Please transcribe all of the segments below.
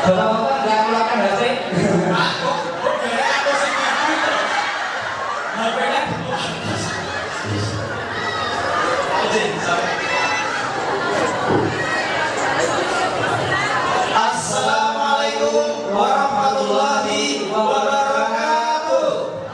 Bapak-bapak nggak keluarkan HP? Aku dari aku sendiri HP-nya Assalamualaikum warahmatullahi wabarakatuh.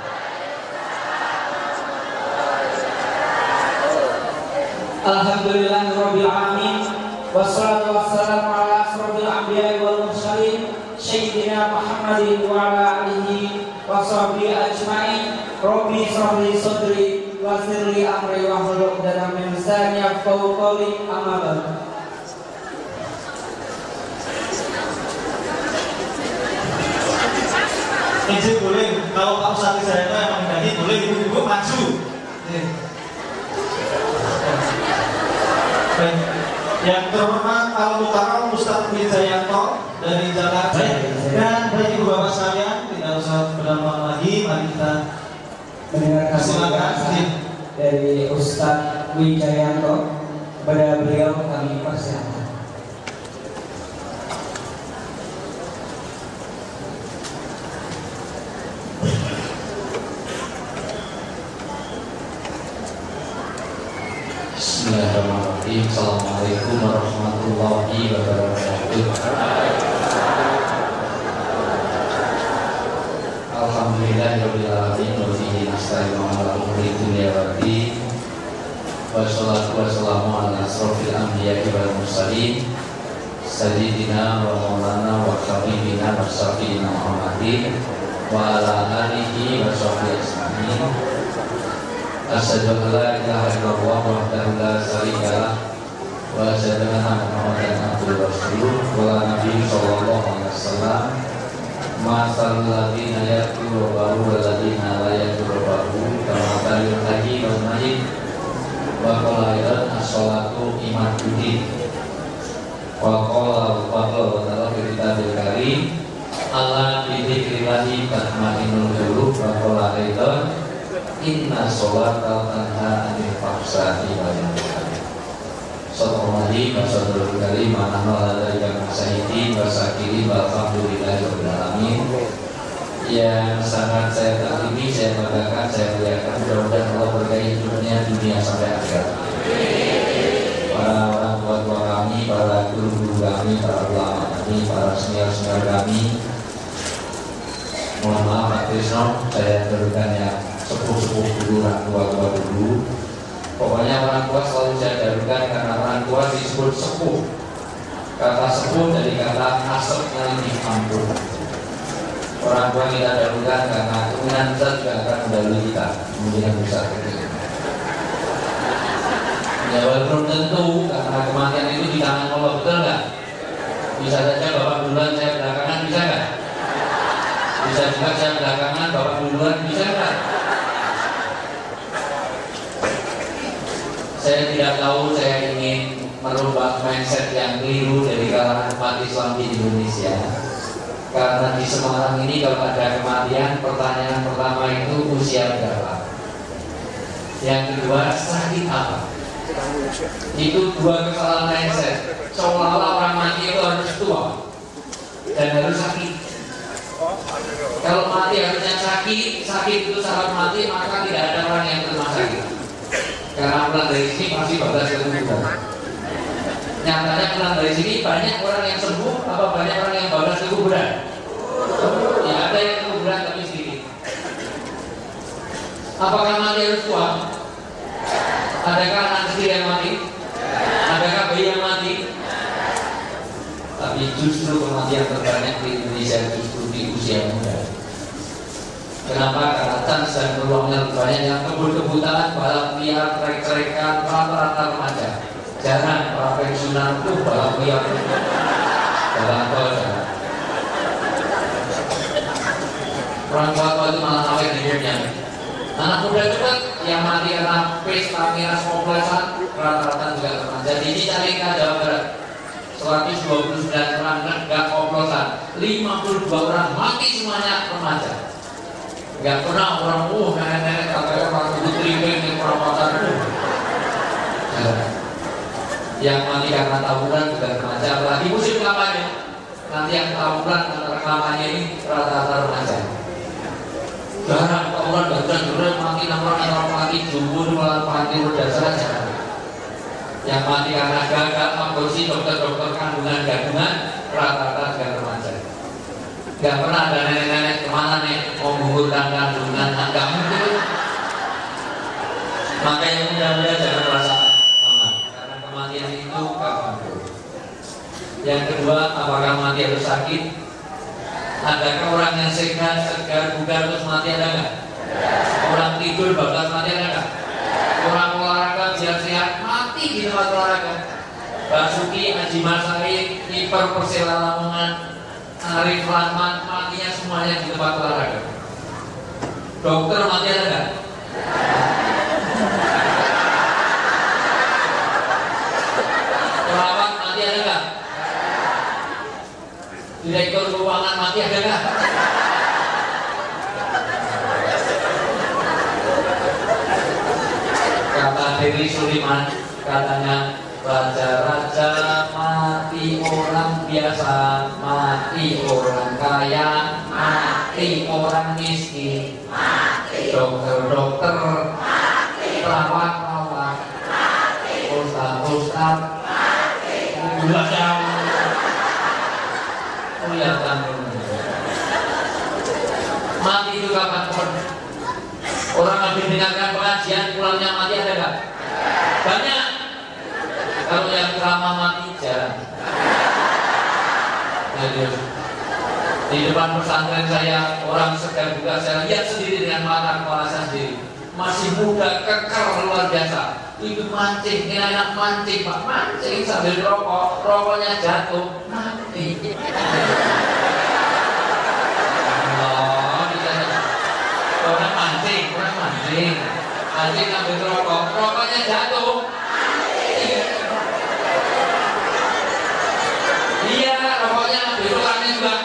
Alhamdulillahirabbil alamin. Wassalatu wassalamu ala asrofil anbiya'i wal mursalin sayyidina Muhammadin wa ala alihi wa sahbihi ajma'in. Rabbi shrah li sadri wa yassir li amri wa hlul 'uqdatam min lisani yafqahu qawli. Amma ba'du. Izin boleh, kalau Pak Ustadz saya itu emang tadi boleh ibu-ibu maju. Baik. Yang terhormat Al-Mukarram Ustadz Wijayanto dari Jakarta. Dan bagi ibu bapak sekalian, tidak usah berlama lagi, mari kita Mendengarkan silakan dari Ustadz Wijayanto. Kepada beliau kami persilakan. Bismillahirrahmanirrahim. Assalamualaikum warahmatullahi wabarakatuh. Alhamdulillahirabbil alamin wa bihi nasta'inu ala umuri dunya waddin. Wassalatu wassalamu ala asrofil anbiya'i wal mursalin sayyidina wa maulana wa habibina wa syafiina Muhammadin wa ala alihi wa sahbihi ajma'in. Asyhadu an la ilaha illallah wahdahu la syarika lah wa asyhadu anna Muhammadan abduhu wa rasuluh wa la nabiyyu sallallahu alaihi wasallam. Masalul ladzina yaquluna wal ladzina la yaquluna kama qalil haji wal majid wa qala as-salatu imaduddin wa qala al-fadl wa ta'ala fi kitabil karim ala bi dzikrillahi tatma'innul qulub wa qala aidan inna sholata tanha 'anil fahsya'i wal munkar. Sallallahu wa sallam kali mana ala yang masyahidin wa sakirin walhamdulillahirabbil alamin. Yang sangat saya takdimi, saya banggakan, saya muliakan, mudah-mudahan Allah berkahi hidupnya dunia sampai akhirat. Para orang tua kami, para guru-guru kami, para ulama kami, para senior-senior kami. Mohon maaf Pak Krisno, saya teruskan yang sepuh-sepuh dulu, orang tua-tua dulu. Pokoknya orang tua selalu saya darukan karena orang tua disebut sepuh. Kata sepuh dari kata asapnya lebih ampuh. Orang tua kita darukan karena kemudian kita juga akan mendahului kita kemudian besar. Ya walaupun tentu karena kematian itu di tangan Allah, betul nggak? Bisa saja bapak duluan saya belakangan, bisa nggak? Bisa juga saya belakangan bapak duluan, bisa nggak? Saya tidak tahu, saya ingin merubah mindset yang keliru dari kalangan umat Islam di Indonesia. Karena di Semarang ini kalau ada kematian, pertanyaan pertama itu usia berapa? Yang kedua, sakit apa? Itu dua kesalahan mindset. Seolah-olah orang mati itu harus tua dan harus sakit. Kalau mati harusnya sakit, sakit itu syarat mati, maka tidak ada orang yang terima sakit. Karena pulang dari sini masih bablas ketubuhan. Nyatanya pulang dari sini banyak orang yang sembuh, apa banyak orang yang bablas ketubuhan? Ya ada yang ketubuhan tapi sedikit. Apakah mati harus tua? Adakah anak kecil yang mati? Adakah bayi yang mati? Tapi justru kematian terbanyak di Indonesia justru di usia muda. Kenapa? Karena chance dan peluangnya banyak, yang kebut-kebutaan, balap liar, trek-trekan, rata-rata remaja. Jarang para pensiunan tuh balap liar, balap tol jarang. Orang tua itu malah awet hidupnya. Anak muda itu kan yang mati karena pesta miras oplosan, rata-rata juga remaja. Jadi cari Jawa Barat 129 orang nggak oplosan, 52 orang mati semuanya remaja. Gak pernah orang nenek-nenek katanya orang putri yang perawatan yang mati karena tawuran juga remaja. Apalagi musim kampanye nanti yang tawuran antara kelamannya ini rata-rata remaja. Jarang tawuran ganda-ganda mati 6 orang atau mati jumur malah mati udah saja. Yang mati karena gagal aborsi dokter-dokter kandungan gadungan rata-rata juga remaja. Gak pernah ada nenek-nenek kemana nih mau menggugurkan kandungan, nggak mungkin. Makanya mudah-mudahan jangan merasa aman, karena kematian itu kapan. Yang kedua, apakah mati harus sakit? Adakah orang yang sehat, segar, bugar terus mati, ada nggak? Orang tidur bakal mati, ada nggak? Orang olahraga biar sehat mati di tempat olahraga. Basuki, Haji Masari, kiper Persela Lamongan, Arif Rahman, matinya semuanya di tempat olahraga. Dokter mati ada nggak? Perawat mati ada nggak? Direktur keuangan mati ada nggak? Kata Dewi Suliman, katanya raja-raja mati orang biasa, mati orang kaya, mati orang miskin, mati dokter-dokter, mati perawat-perawat, ustaz-ustaz, gula jauh. Kelihatan mati itu kapan pun. Orang habis dengarkan pengajian pulangnya mati ada nggak? Banyak. Kalau yang lama mati jarang. Jadi, di depan pesantren saya orang segar juga saya lihat sendiri dengan mata kepala saya sendiri. Masih muda, kekar luar biasa. Itu mancing, ini anak mancing pak, mancing sambil rokok, rokoknya jatuh, mati. Orang mancing, mancing sambil rokok, rokoknya jatuh. Iya, rokoknya berulannya juga.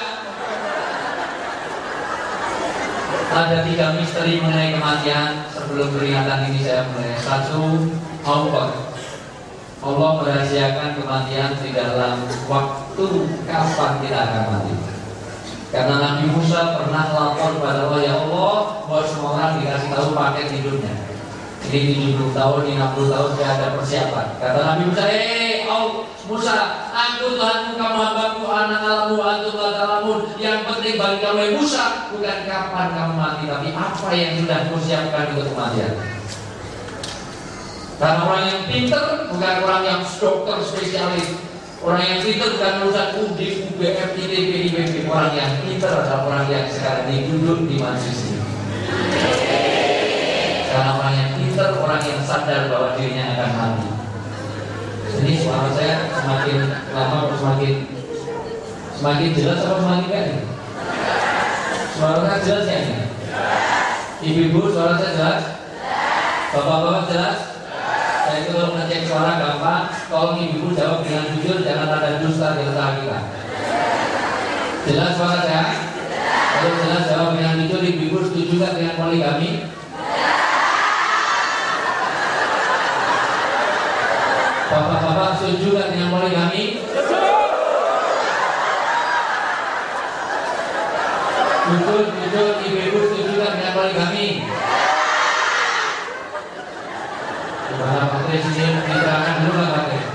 Ada 3 misteri mengenai kematian. Sebelum peringatan ini saya mulai. 1. Allah merahasiakan kematian di dalam waktu kapan kita akan mati. Karena Nabi Musa pernah lapor kepada Allah, ya Allah, bahwa semua orang dikasih tahu paket hidupnya. Ini 70 tahun, 60 tahun saya ada persiapan. Kata Nabi Musa, Musa, aku Tuhanmu, kamu hambaku, anak alamu, antum alamun. Yang penting bagi kamu Musa, bukan kapan kamu mati, tapi apa yang sudah kamu siapkan untuk kematian. Karena orang yang pintar bukan orang yang dokter spesialis. Orang yang pintar bukan urusan UD, UBM, ITB, IPB. Orang yang pintar adalah orang yang sekarang ini duduk di majelis ini. Karena orang yang pintar, orang yang sadar bahwa dirinya akan mati. Ini suara saya semakin lama semakin jelas atau semakin enggak? Suara saya jelas ya? Ibu-ibu suara saya jelas? Bapak-bapak jelas? Saya itu kalau ngecek suara gampang. Tolong ibu-ibu jawab dengan jujur, jangan ada dusta di antara kita. Jelas suara saya? Kalau jelas jawab dengan jujur. Ibu-ibu setuju gak dengan poligami? Bapak-bapak setuju gak dengan poligami? Jujur, ibu-ibu setuju gak dengan poligami? Gimana Pak Tri, sini diterangkan dulu lah Pak Tri.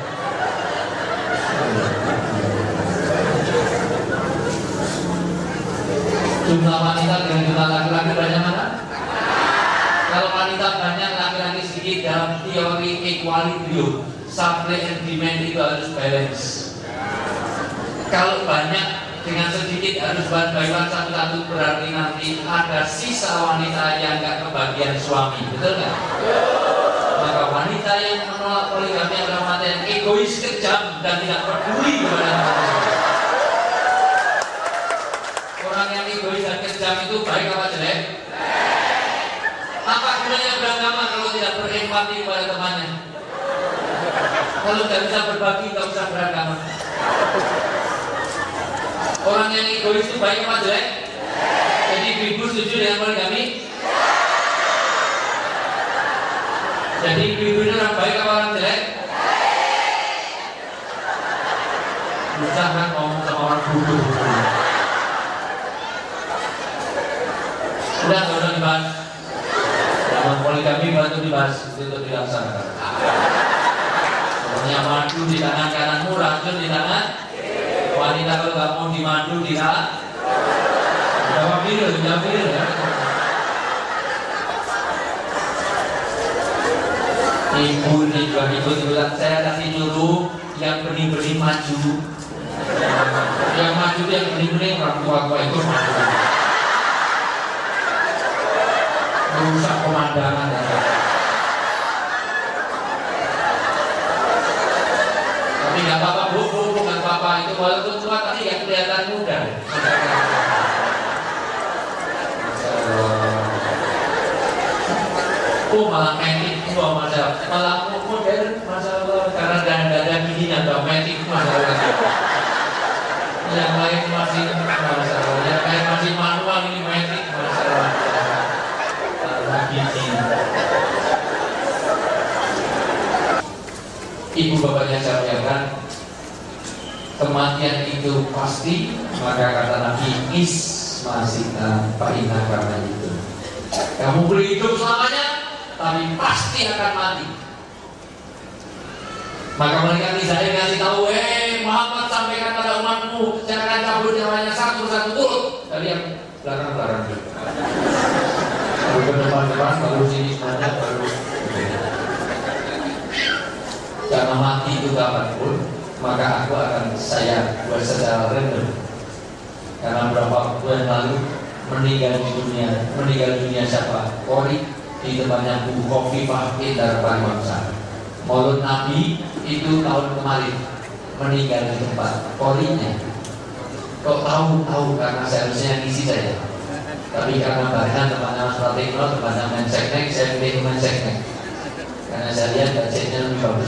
Jumlah wanita dengan jumlah laki-laki banyak mana? Kalau wanita banyak, laki-laki sedikit, dalam teori equilibrium, supply and demand itu harus balance. Kalau banyak dengan sedikit harus bagian satu-satu, berarti nanti ada sisa wanita yang gak kebagian suami, betul nggak? Maka wanita yang menolak poligami adalah wanita yang egois, kejam, dan tidak peduli kepada manusia. Orang yang egois dan kejam itu baik apa jelek? Apa gunanya beragama kalau tidak berempati kepada temannya? Kalau tidak bisa berbagi, tidak bisa beragama. Orang yang egois itu baik apa jelek? Jadi ibu setuju dengan poligami? Jadi ibu ini orang baik apa orang jelek? Susah kan ngomong sama orang buku-buku. Udah nggak usah dibahas. Yang poligami bantu dibahas itu dilaksanakan. Pokoknya madu di tangan kananmu, racun di tangan wanita. Kalau nggak mau dimadu di tangan. Jawab ya. Ibu ini juga bilang saya kasih nyuruh yang benih-benih maju. Yang maju itu yang benih-benih orang tua itu maju. Merusak pemandangan ya. Tapi nggak apa-apa bu, nggak apa-apa itu walaupun tua tapi ya kelihatan muda. Malah metik malah modern masalah karena dada gini nggak metik masalah. Yang lain masih masalah, yang lain masih manual ini metik masalah. Ibu bapaknya saya muliakan, kematian itu pasti, maka kata Nabi ismasita fa'inna karena itu. Kamu boleh hidup selamanya, tapi pasti akan mati. Maka mereka saya ngasih tahu, Muhammad sampaikan pada umatmu, saya akan cabut nyawanya satu-satu turut. Dari yang belakang-belakang. Baru ke depan-depan, baru sini semuanya, baru. Karena mati itu kapanpun, maka aku akan saya buat secara random. Karena berapa waktu yang lalu meninggal dunia siapa? Kori di tempatnya Bu Khofifah Indar Pariwangsa. Maulud Nabi itu tahun kemarin meninggal di tempat Korinya. Kok tahu karena seharusnya ngisi saya. Tapi karena bahan tempatnya Mas Pratikno, tempatnya Menseknek, saya pilih Menseknek. Karena saya lihat budgetnya lebih bagus.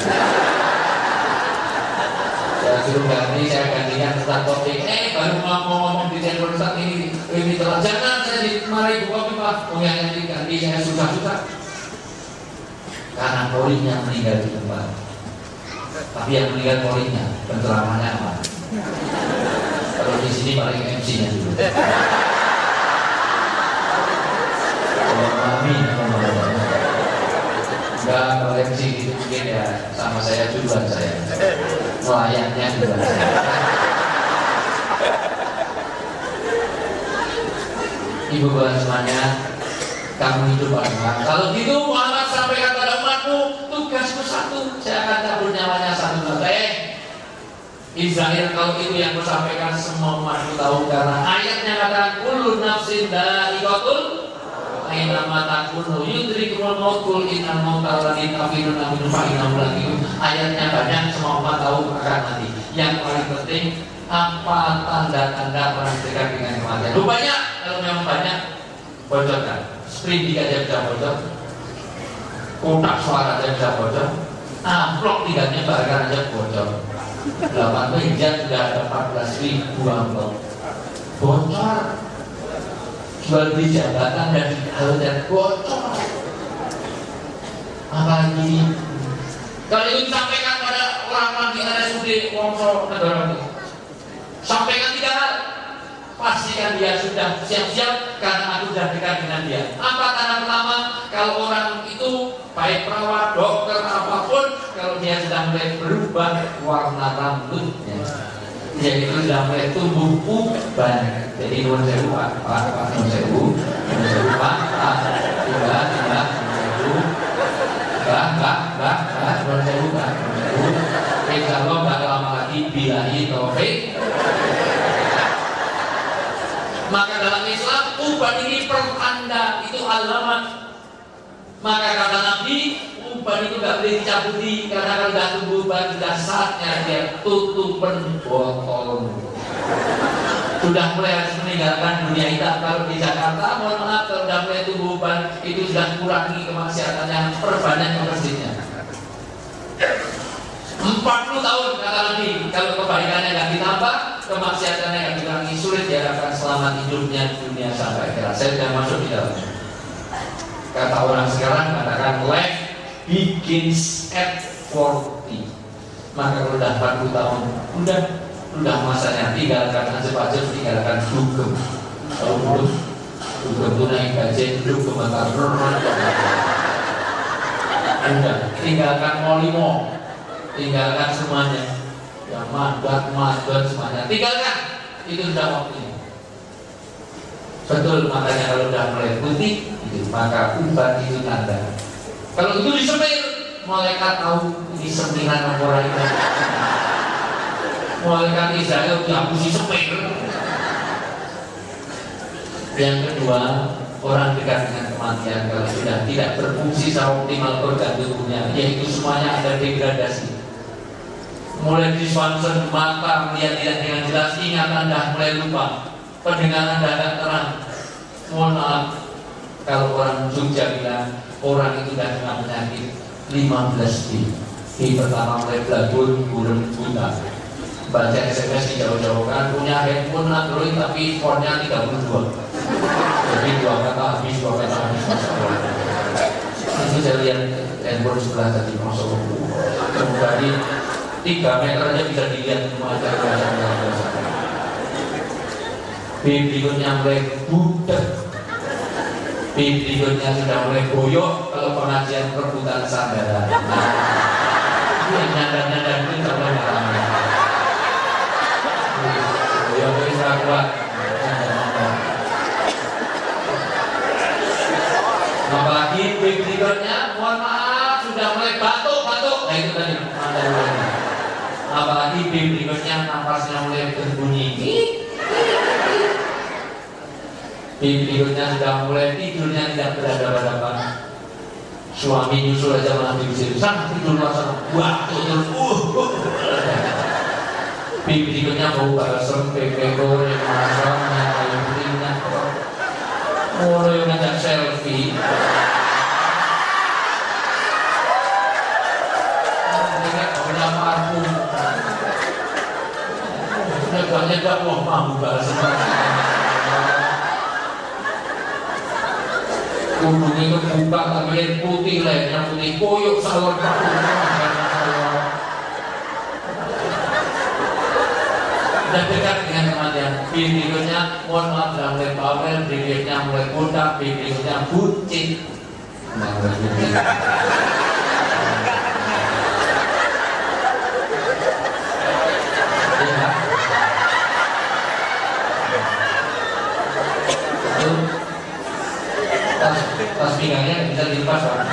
Saya suruh ganti, saya gantikan Ustaz Topik. Baru mau ngomong di channel Ustaz ini telah. Jangan saya dimarahi Bu Khofifah. Yang diganti saya susah-susah. Karena Korinya meninggal di tempat. Tapi yang meninggal Korinya, penceramahnya aman. Kalau di sini paling MC-nya dulu. Amin. Enggak, kalau MC gitu mungkin ya sama saya duluan saya. Melayaknya duluan saya. Ibu bapak semuanya, kamu hidup apa? Kalau gitu Muhammad sampaikan pada umatmu, tugasmu satu, saya akan cabut nyawanya satu-satu. Israel kalau itu yang bersampaikan semua umatmu tahu karena ayatnya katakan kullu nafsin dha'iqatul aina matakunu yudrikumul mautul innal mautal ladzi tafiruna minhu fa innahu laqikum. Ayatnya banyak, semua umat tahu akan mati. Yang paling penting apa tanda-tanda orang dekat dengan kematian. Rupanya kalau memang banyak bocorkan. Sprindik aja bisa bocor, kotak suara aja bisa bocor, amplop tidak nyebarkan aja bocor. 8 meja sudah ada 14.000 amplop bocor. Jual beli jabatan dan hal dan bocor. Apalagi kalau itu disampaikan pada orang-orang di RSUD Wongso Negara itu, sampaikan 3 hal. Pastikan dia sudah siap-siap karena aku sudah dekat dengan dia. Apa tanda pertama? Kalau orang itu baik perawat, dokter, apapun, kalau dia sudah mulai berubah warna rambutnya, yaitu sudah mulai tumbuh uban. Jadi nuwun sewu Pak, nuwun sewu Pak, Mbak, nuwun sewu Pak. Insya Allah nggak lama lagi bilahi taufik. Maka dalam Islam uban ini pertanda, itu alamat. Maka kata Nabi, uban itu gak boleh dicabuti karena kalau sudah tumbuh uban sudah saatnya dia tutupan botol. Sudah mulai harus meninggalkan dunia hitam. Kalau di Jakarta, mohon maaf, kalau sudah mulai tumbuh uban itu sudah kurangi kemaksiatannya, perbanyak ke masjidnya. 40 tahun kata Nabi, kalau kebaikannya nggak ditambah, kemaksiatannya nggak dikurangi, sulit diharapkan selamat hidupnya dunia sampai akhirat. Saya tidak masuk di dalamnya. Kata orang sekarang katakan life begins at 40. Maka kalau udah 40 tahun, udah Sudah masanya tinggalkan ajab-ajab, tinggalkan dugem. Kalau dugem itu naik gaji, dugem antar normal. Udah, tinggalkan molimo, tinggalkan semuanya. Yang madat semuanya, tinggalkan. Itu sudah waktunya. Betul, makanya kalau sudah mulai putih, maka ubat itu tanda. Kalau itu disemir, malaikat tahu ini semiran orang itu. Malaikat Israel dihapusi semir. Yang kedua, orang dekat dengan kematian kalau sudah tidak berfungsi secara optimal organ tubuhnya, yaitu semuanya ada degradasi. Mulai diswansen mata, melihat-lihat dengan jelas, ingatan dah mulai lupa, pendengaran dah agak terang. Mohon maaf, kalau orang Jogja bilang orang itu dah kena penyakit 15 di pertama mulai belabur, burem, buta. Baca SMS dijauh-jauhkan, punya handphone Android tapi fontnya 32. Jadi 2 kata habis, 2 kata habis. Itu saya lihat handphone sebelah tadi, masuk kemudian 3 meter aja bisa dilihat semua aja. Berikutnya mulai budak, berikutnya sudah mulai boyok kalau pengajian rebutan sandaran. Ini yang nyadar-nyadar itu tak boleh malamnya. Boyok itu sudah kuat. Apalagi berikutnya, mohon maaf, sudah mulai batuk-batuk. Nah itu tadi. Apalagi berikutnya napasnya mulai berbunyi. Berikutnya sudah mulai tidurnya tidak berhadapan-hadapan. Suami nyusul aja malah diusir. Sana tidur sana. Wah, tidur. Berikutnya bau balsem, pepeko, yang masam, yang kayu putihnya. Mulai ngajak selfie. Punya parfum. Banyak tak mau mampu balsem. Kudunya kebuka tapi putih lainnya putih koyok salur dan dekat dengan kematian. Berikutnya mohon maaf dalam mulai bawel, berikutnya mulai bodak, berikutnya bucin. Tas pinggangnya bisa dilepas, Pak.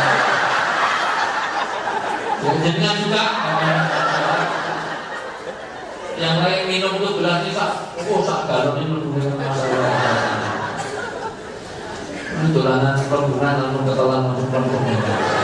Jadinya juga yang lain minum itu gelas sisa, sak galon ini menurut masalah. Ini dolanan perbunan namun ketelan namun perbunan.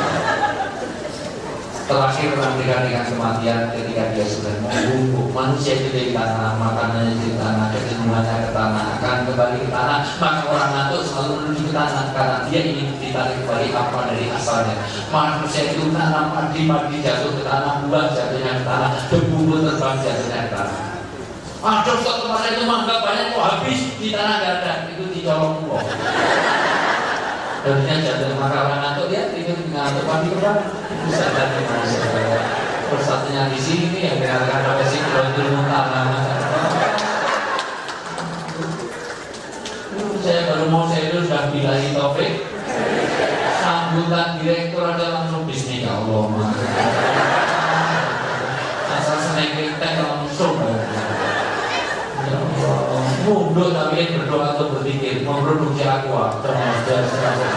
Terakhir menantikan dengan kematian ketika dia sudah membungkuk. Manusia itu dari tanah, makanannya di tanah, kejenuhannya ke tanah, akan kembali ke tanah. Maka orang ngantuk selalu menuju ke tanah karena dia ingin ditarik kembali apa dari asalnya. Manusia itu tanam padi jatuh ke tanah, buah jatuhnya ke tanah, debu terbang jatuhnya ke tanah. Ada suatu masa itu mangga banyak kok habis di tanah gak ada, itu dicolong kok. Harusnya jatuh maka orang ngantuk dia tidur ngantuk padi kembali. Bisa dari manusia. Persatunya di sini yang dikatakan apa sih kalau itu tanah. Saya baru mau saya itu sudah bilahi topik. Sambutan direktur ada langsung bisnis ya Allah. Asal seneng kita langsung. Mundur tapi berdoa atau berpikir memproduksi aqua termasuk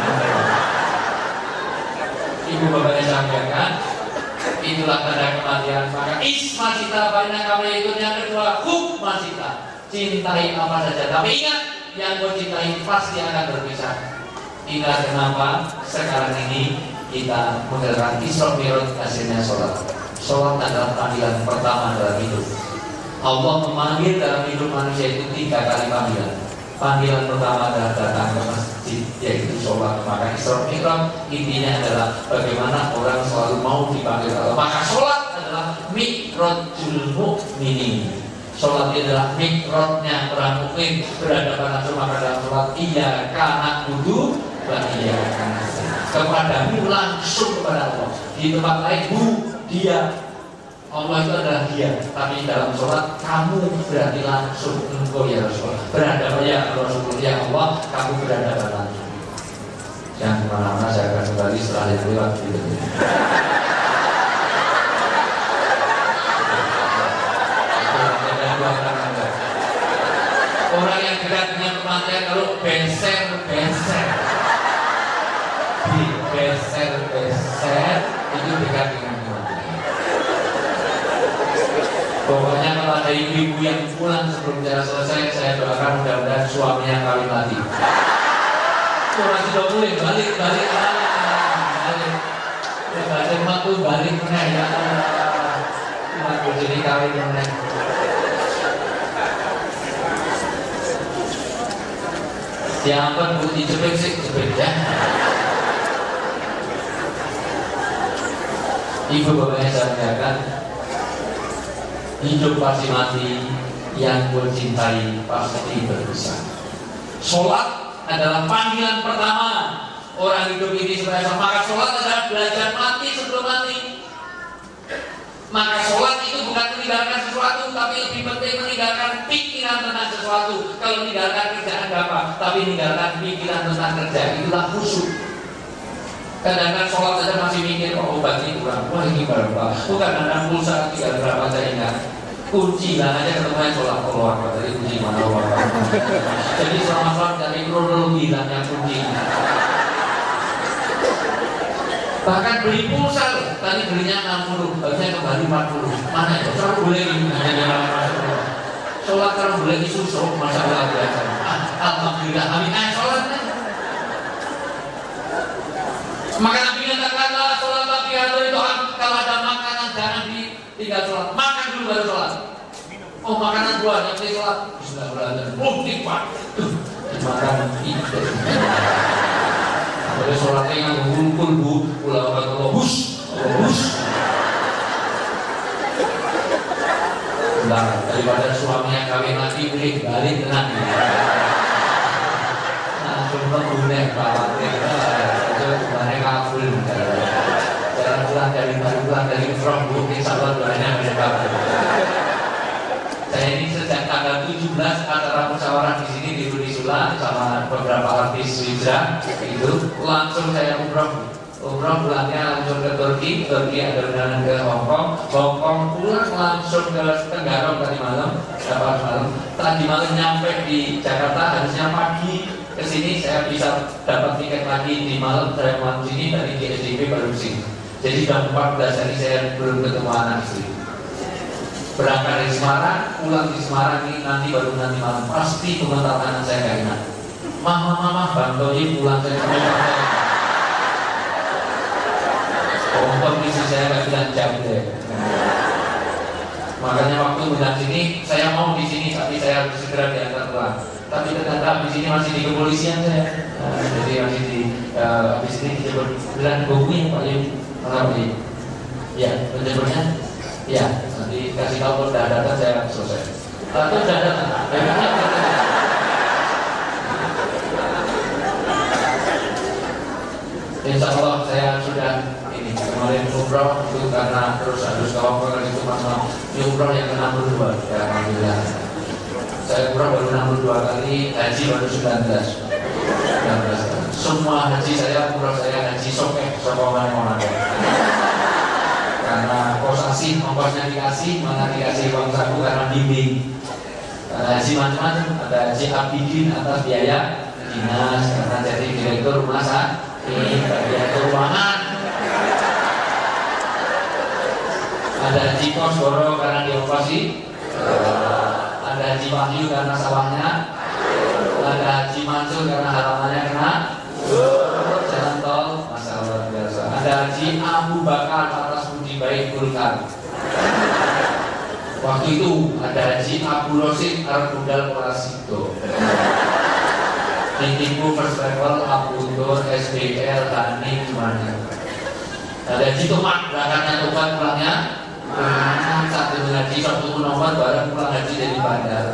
ibu bapak yang sampaikan itulah tanda kematian. Maka isma cita pada kami itu yang kedua hukma cita, cintai apa saja tapi ingat yang kau cintai pasti akan berpisah. Inilah kenapa sekarang ini kita menggelar Isra Mi'raj hasilnya sholat. Sholat adalah panggilan pertama dalam hidup. Allah memanggil dalam hidup manusia itu 3 kali panggilan. Panggilan pertama adalah datang ke masjid, yaitu sholat. Maka Isra Mi'raj intinya adalah bagaimana orang selalu mau dipanggil Allah. Maka sholat adalah mi'rajul mu'minin. Sholat adalah mi'rajnya orang mukmin berhadapan langsung maka dalam sholat iyyaka na'budu wa iyyaka nasta'in. Kepadamu langsung kepada Allah. Di tempat lain dia Allah itu adalah dia, tapi dalam sholat kamu berarti langsung engkau ya Rasulullah, berhadapan ya Rasulullah, ya Allah, kamu berhadapan langsung. Yang kemana-mana saya akan kembali setelah yang lewat gitu. Orang yang dekat dengan kematian kalau beser itu dekat dengan kematian. Pokoknya kalau ada ibu-ibu yang pulang sebelum acara selesai, saya doakan mudah-mudahan suaminya kawin lagi. Orang sudah mulai balik. Emak tuh balik meneh ya. Emak jadi kawin meneh. Siapa putih cepet ya. Ibu bapaknya saya muliakan, hidup pasti mati, yang kau cintai pasti berpisah. Sholat adalah panggilan pertama orang hidup ini sebenarnya. Maka sholat adalah belajar mati sebelum mati. Maka sholat itu bukan meninggalkan sesuatu, tapi lebih penting meninggalkan pikiran tentang sesuatu. Kalau meninggalkan kerjaan apa, tapi meninggalkan pikiran tentang kerja, itulah khusyuk. Kadang-kadang sholat saja masih mikir, oh obatnya kurang, wah ini berapa, kadang-kadang pulsa tinggal berapa saya ingat. Kunci lah aja ketemu yang sholat keluar dari kunci mana Allah. Jadi selama sholat dari kronologi lah yang kunci. Bahkan beli pulsa loh, tadi belinya 60, harusnya kembali 40. Mana ya? Sholat boleh ini, sholat kalau boleh disusuk, masa Allah biasa. Alhamdulillah, amin. Sholatnya. Maka Nabi katakanlah sholat tapi itu kalau ada makanan jangan ditinggal sholat, makan dulu baru sholat. Oh makanan dua yang beli sholat, bismillahirrahmanirrahim. Oh nikmat, dimakan itu. Boleh sholatnya yang ngumpul bu, pulau hus. Nah, daripada suaminya kawin lagi beli balik tenang. Nah, cuma punya khawatir. Mereka kabul jalan pulang dari umroh bu, insya Allah doanya mereka. Saya ini sejak tanggal 17 acara musyawarah di sini di Rulisula sama beberapa artis hijrah itu langsung saya umroh pulangnya langsung ke Turki ada undangan ke Hongkong pulang langsung ke Tenggarong tadi malam. Tadi malam nyampe di Jakarta, harusnya pagi kesini saya bisa dapat tiket lagi di malam, saya malam sini dari GSDP baru sini. Jadi sudah 14 hari saya belum ketemu anak istri. Berangkat dari Semarang, pulang di Semarang ini nanti malam pasti komentar anak saya gak enak. Mama Bang Toyi pulang saya kondisi saya gak bilang jam deh. Makanya waktu bulan sini saya mau di sini tapi saya harus segera diantar pulang. Tapi ternyata di sini masih di kepolisian saya. Jadi masih di habis ini dijemput bulan Bobi Pak Yudi. Pak Yudi. Ya, penjemputnya. Ya, nanti kasih tahu kalau sudah datang saya selesai. Atau sudah datang. Insya Allah saya sudah ini kemarin umroh itu karena terus harus kalau itu masuk umroh yang ke-62 ya alhamdulillah. Saya umroh baru 62 kali, haji baru 19. Semua haji saya, umroh saya haji sokeh, sokongan. Karena kosasi, ongkosnya dikasih, malah dikasih uang saku karena bimbing. Haji macam-macam, ada haji abidin atas biaya dinas, karena jadi direktur rumah sakit, bagian keuangan. Ada haji kosgoro karena dioperasi. Ada haji wahyu karena sawahnya, ada haji mansur karena halamannya kena jalan tol, masalah biasa. Ada haji Abu Bakar atas budi baik Golkar. Waktu itu ada haji Abu Rosid Arbudal Prasito. Ditipu first level Abu Dur SBL Hani gimana? Ada haji Tomat belakangnya Tomat pulangnya. Satu haji satu nomor barang pulang haji dari bandar.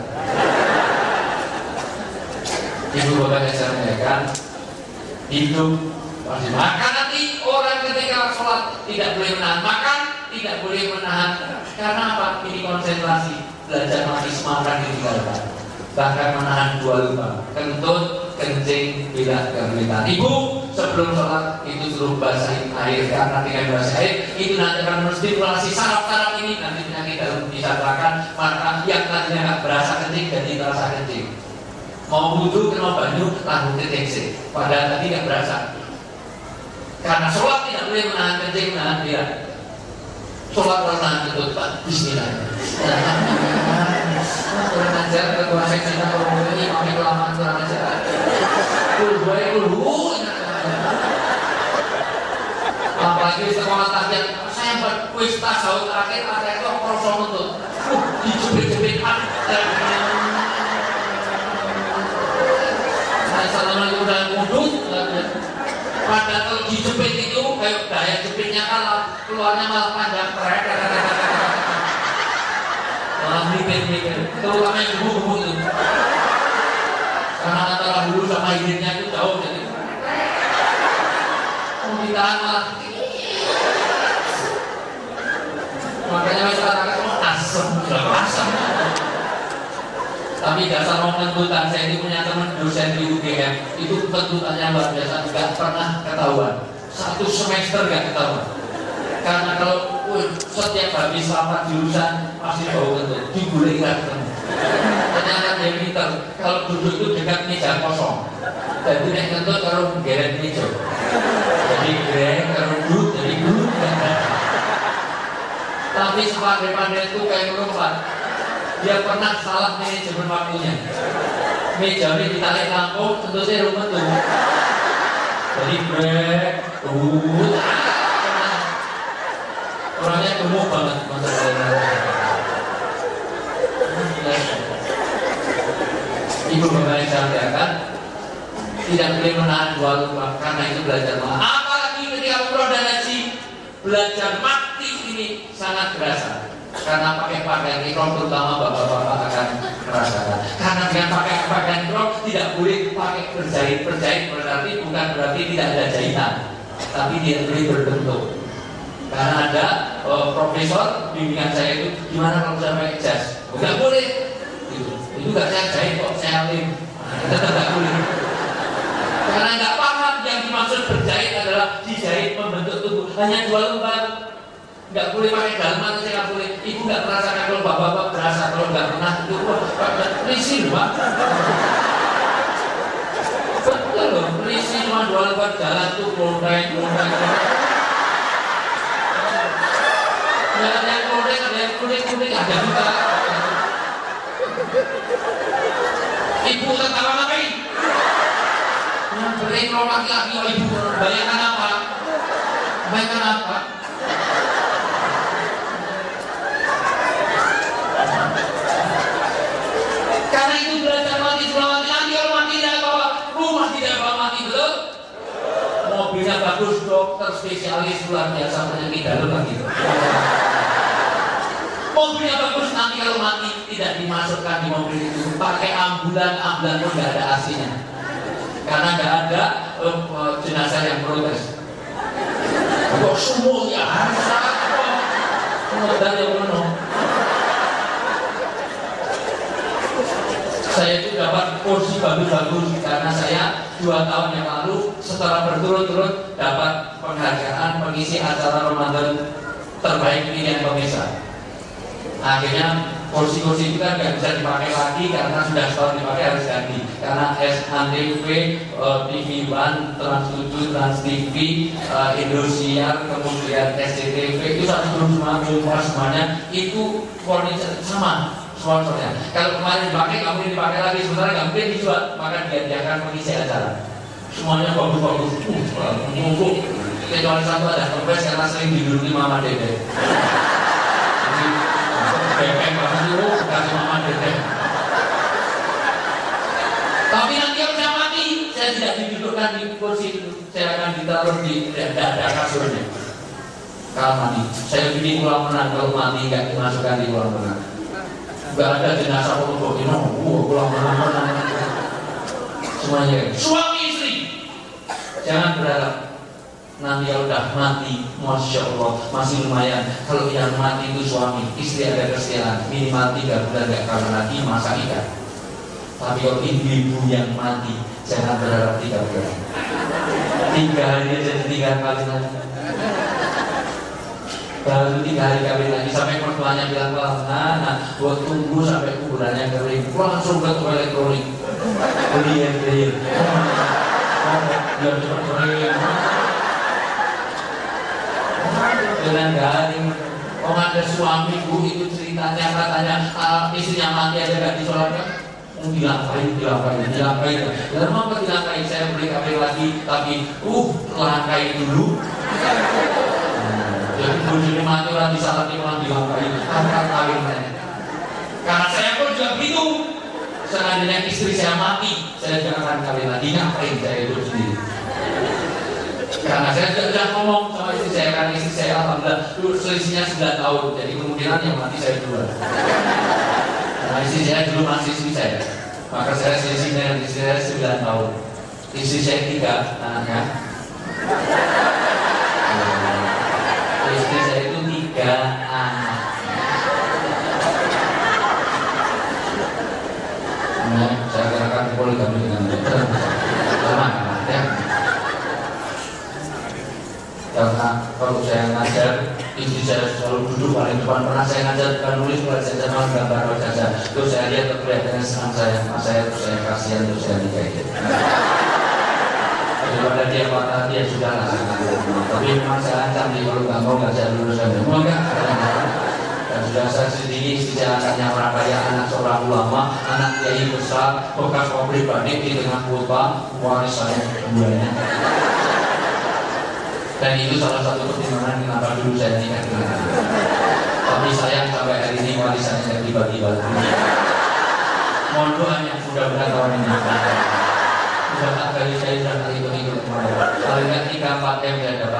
Ibu bapak yang saya muliakan, hidup pasti makan. Nanti orang ketika sholat tidak boleh menahan makan, tidak boleh menahan. Karena apa? Ini konsentrasi, belajar mati semangat ditinggalkan. Bahkan menahan dua lupa, kentut, kencing, bila kemudian. Ibu sebelum sholat itu suruh basahin air, karena dengan basah air itu nanti akan menstimulasi saraf-saraf ini, nanti penyakit dalam disadarkan, maka yang tadinya nggak berasa kencing jadi terasa kencing. Mau wudhu kena banyu langsung kencing, padahal tadi nggak berasa. Karena sholat tidak boleh menahan kencing, menahan dia. Sholat menahan kentut, Bismillah. Kurang ajar, kurang seksi, kurang ini, pakai kelamaan, kurang ajar. Kulhu, apalagi sekolah tadi saya buat kuis tas sahur terakhir ada itu kosong untuk dijepit-jepit saya selama udah mudut pada kalau dijepit itu kayak daya jepitnya kalah keluarnya malah panjang malah mikir terutama yang gebu-gebu itu karena antara hulu sama hilirnya itu jauh jadi ditahan malah makanya masyarakat asem, asem. Tapi dasar mau pentuntutan, saya ini punya teman dosen di UGM itu pentuntutannya luar biasa, nggak pernah ketahuan. Satu semester nggak ketahuan. Karena kalau setiap habis rapat jurusan pasti bau kentut, digulai nggak ketemu. Ternyata dia pintar, kalau duduk itu dekat meja kosong. Jadi naik kentut kalau geret meja. Jadi geret kalau duduk, jadi duduk. Tapi sepandai-pandai itu kayak melompat. Dia pernah salah manajemen waktunya. Meja ini ditarik lampu, kentutnya rumet tuh. Jadi geret, orangnya gemuk banget Ibu bapak yang saya muliakan, tidak boleh menahan dua lupa karena itu belajar mati. Apalagi ketika umroh dan haji, belajar mati ini sangat berasa. Karena pakai pakaian ihram terutama bapak-bapak akan merasakan. Karena dengan pakai pakaian ihram tidak boleh pakai berjahit berarti bukan berarti tidak ada jahitan, tapi dia boleh berbentuk. Karena ada profesor bimbingan saya itu gimana kalau saya pakai jas, nggak boleh. Itu nggak saya jahit kok, saya alim. Tetap nggak boleh. Karena nggak paham yang dimaksud berjahit adalah dijahit membentuk tubuh. Hanya dua lembar. Nggak boleh pakai dalaman, saya nggak boleh. Ibu nggak merasakan kalau bapak-bapak berasa kalau nggak pernah itu risih loh, Pak. Betul loh, risih cuma dua lembar jalan tuh klondek. Ada yang klondek, ada yang kuning, ada juga. Ibu tertawa ngapain? Beri kalau laki-laki oh ibu bayangkan apa? Bayangkan apa? Karena itu belajar mati sebelum mati. Nanti kalau mati tidak bawa rumah, tidak bawa mati belum. Mobilnya bagus, dokter spesialis luar biasa penyakit dalam lagi. Mobilnya bagus, nanti kalau mati tidak dimasukkan di mobil itu, pakai ambulan pun nggak ada AC-nya. Karena nggak ada jenazah yang protes. Kok semua ya harus modal yang penuh. Saya itu dapat kursi bagus-bagus karena saya 2 tahun yang lalu setelah berturut-turut dapat penghargaan pengisi acara Ramadan terbaik pilihan pemirsa. Akhirnya kursi-kursi itu kan nggak bisa dipakai lagi karena sudah setahun dipakai harus ganti. Karena SNTV, TV One, Trans 7, Trans TV, Indosiar, kemudian SCTV itu satu grup semua semuanya itu furniture sama sponsornya. Kalau kemarin dipakai, nggak mungkin dipakai lagi, sementara nggak mungkin dijual, maka diadakan pengisi acara. Semuanya bagus-bagus, mumpuk. Kecuali satu ada kempes karena sering diduduki Mama Dede. BPM bahkan itu kasih Mama Dede. Tapi nanti kalau saya mati, saya tidak didudukkan di kursi itu, saya akan ditaruh di dada kasurnya. Kalau mati, saya bikin kolam renang. Kalau mati nggak dimasukkan di kolam renang. Nggak ada jenazah foto ini, kolam renang semuanya. Suami istri, jangan berharap. Nanti kalau udah mati, Masya Allah, masih lumayan. Kalau yang mati itu suami, istri ada kesetiaan, minimal 3 bulan gak kawin lagi, masa ikan. Tapi kalau ibu yang mati, jangan berharap 3 bulan. 3 hari aja 3 kali lagi. Baru 3 hari kawin lagi, sampai mertuanya bilang, nah, buat tunggu sampai kuburannya kering, langsung ke toilet elektronik. Beli. Biar cepat kering. Dengan garing, ada suamiku itu ceritanya katanya istrinya mati aja gak disolatkan. Dilangkain. Dan apa dilangkain? Saya beli kawin lagi, tapi langkain dulu. Jadi bujurnya mati orang disalatin orang dilangkain. Angkat kawin saya. Karena saya pun juga begitu. Seandainya istri saya mati, saya juga akan kawin lagi. Ngapain saya hidup sendiri? Karena saya sudah ngomong sama istri saya, kan istri saya alhamdulillah selisihnya 9 tahun, jadi kemungkinan yang mati saya duluan. Karena istri saya dulu masih istri saya, maka saya selisih dengan istri saya 9 tahun. Istri saya 3 anaknya. Istri saya itu 3 anak. Nah, saya katakan poligami dengan teman ya. Karena kalau saya ngajar, istri saya selalu duduk paling depan. Pernah saya ngajar nulis pelajaran sama gambar wajah. Terus saya lihat kelihatannya senang saya kasihan, terus saya nikahin. Daripada dia patah, dia sudah lah. Tapi memang saya ancam dia kalau nggak mau ngajar lulus saya mau nggak? Dan sudah saya sendiri istri saya anaknya orang kaya, anak seorang ulama, anak kiai besar, bekas pabrik batik di tengah kota, waris saya keduanya. Dan itu salah satu pertimbangan kenapa dulu saya nikah dengan dia. Tapi sayang sampai hari ini warisannya saya dibagi-bagi. Mohon doanya mudah-mudahan tahun ini. Sudah 4 kali saya sudah ikut kemarin. Paling nggak 3-4 M saya dapat.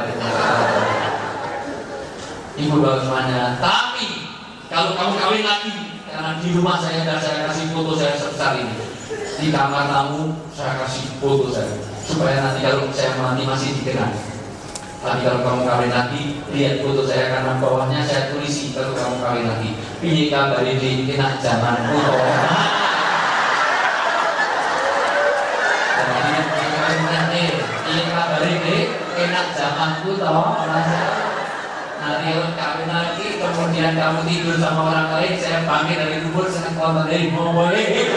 Ibu bawa semuanya. Tapi kalau kamu kawin lagi, karena di rumah saya dan saya kasih foto saya sebesar ini. Di kamar tamu saya kasih foto saya supaya nanti kalau saya mati masih dikenal. Tapi kalau kamu kawin lagi, lihat foto saya karena bawahnya saya tulisi kalau kamu kawin lagi. Piye kabare di kena zaman foto. Piye kabare di kena zaman foto. Nanti kalau kawin lagi, kemudian kamu tidur sama orang lain, saya panggil dari kubur, saya keluar dari bawah.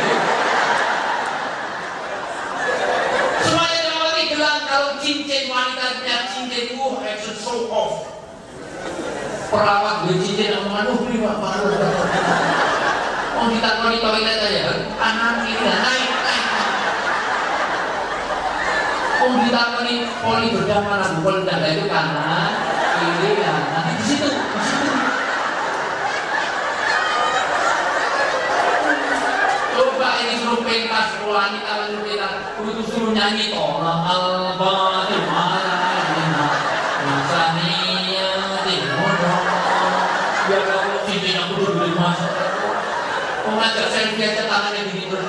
Kalau cincin wanita punya cincin, action show off. Perawat gue cincin sama beli pak. Oh kita kalau di toilet aja, kanan kiri naik. Oh kita kalau di poli bedah mana poli bedah itu kanan kiri nanti di situ. Coba ini suruh pentas wanita itu suruh nyanyi tolong al-Fatihah Masaniya Timur biar kalau cincin aku dulu di masa ngajak selfie aja tangannya begini terus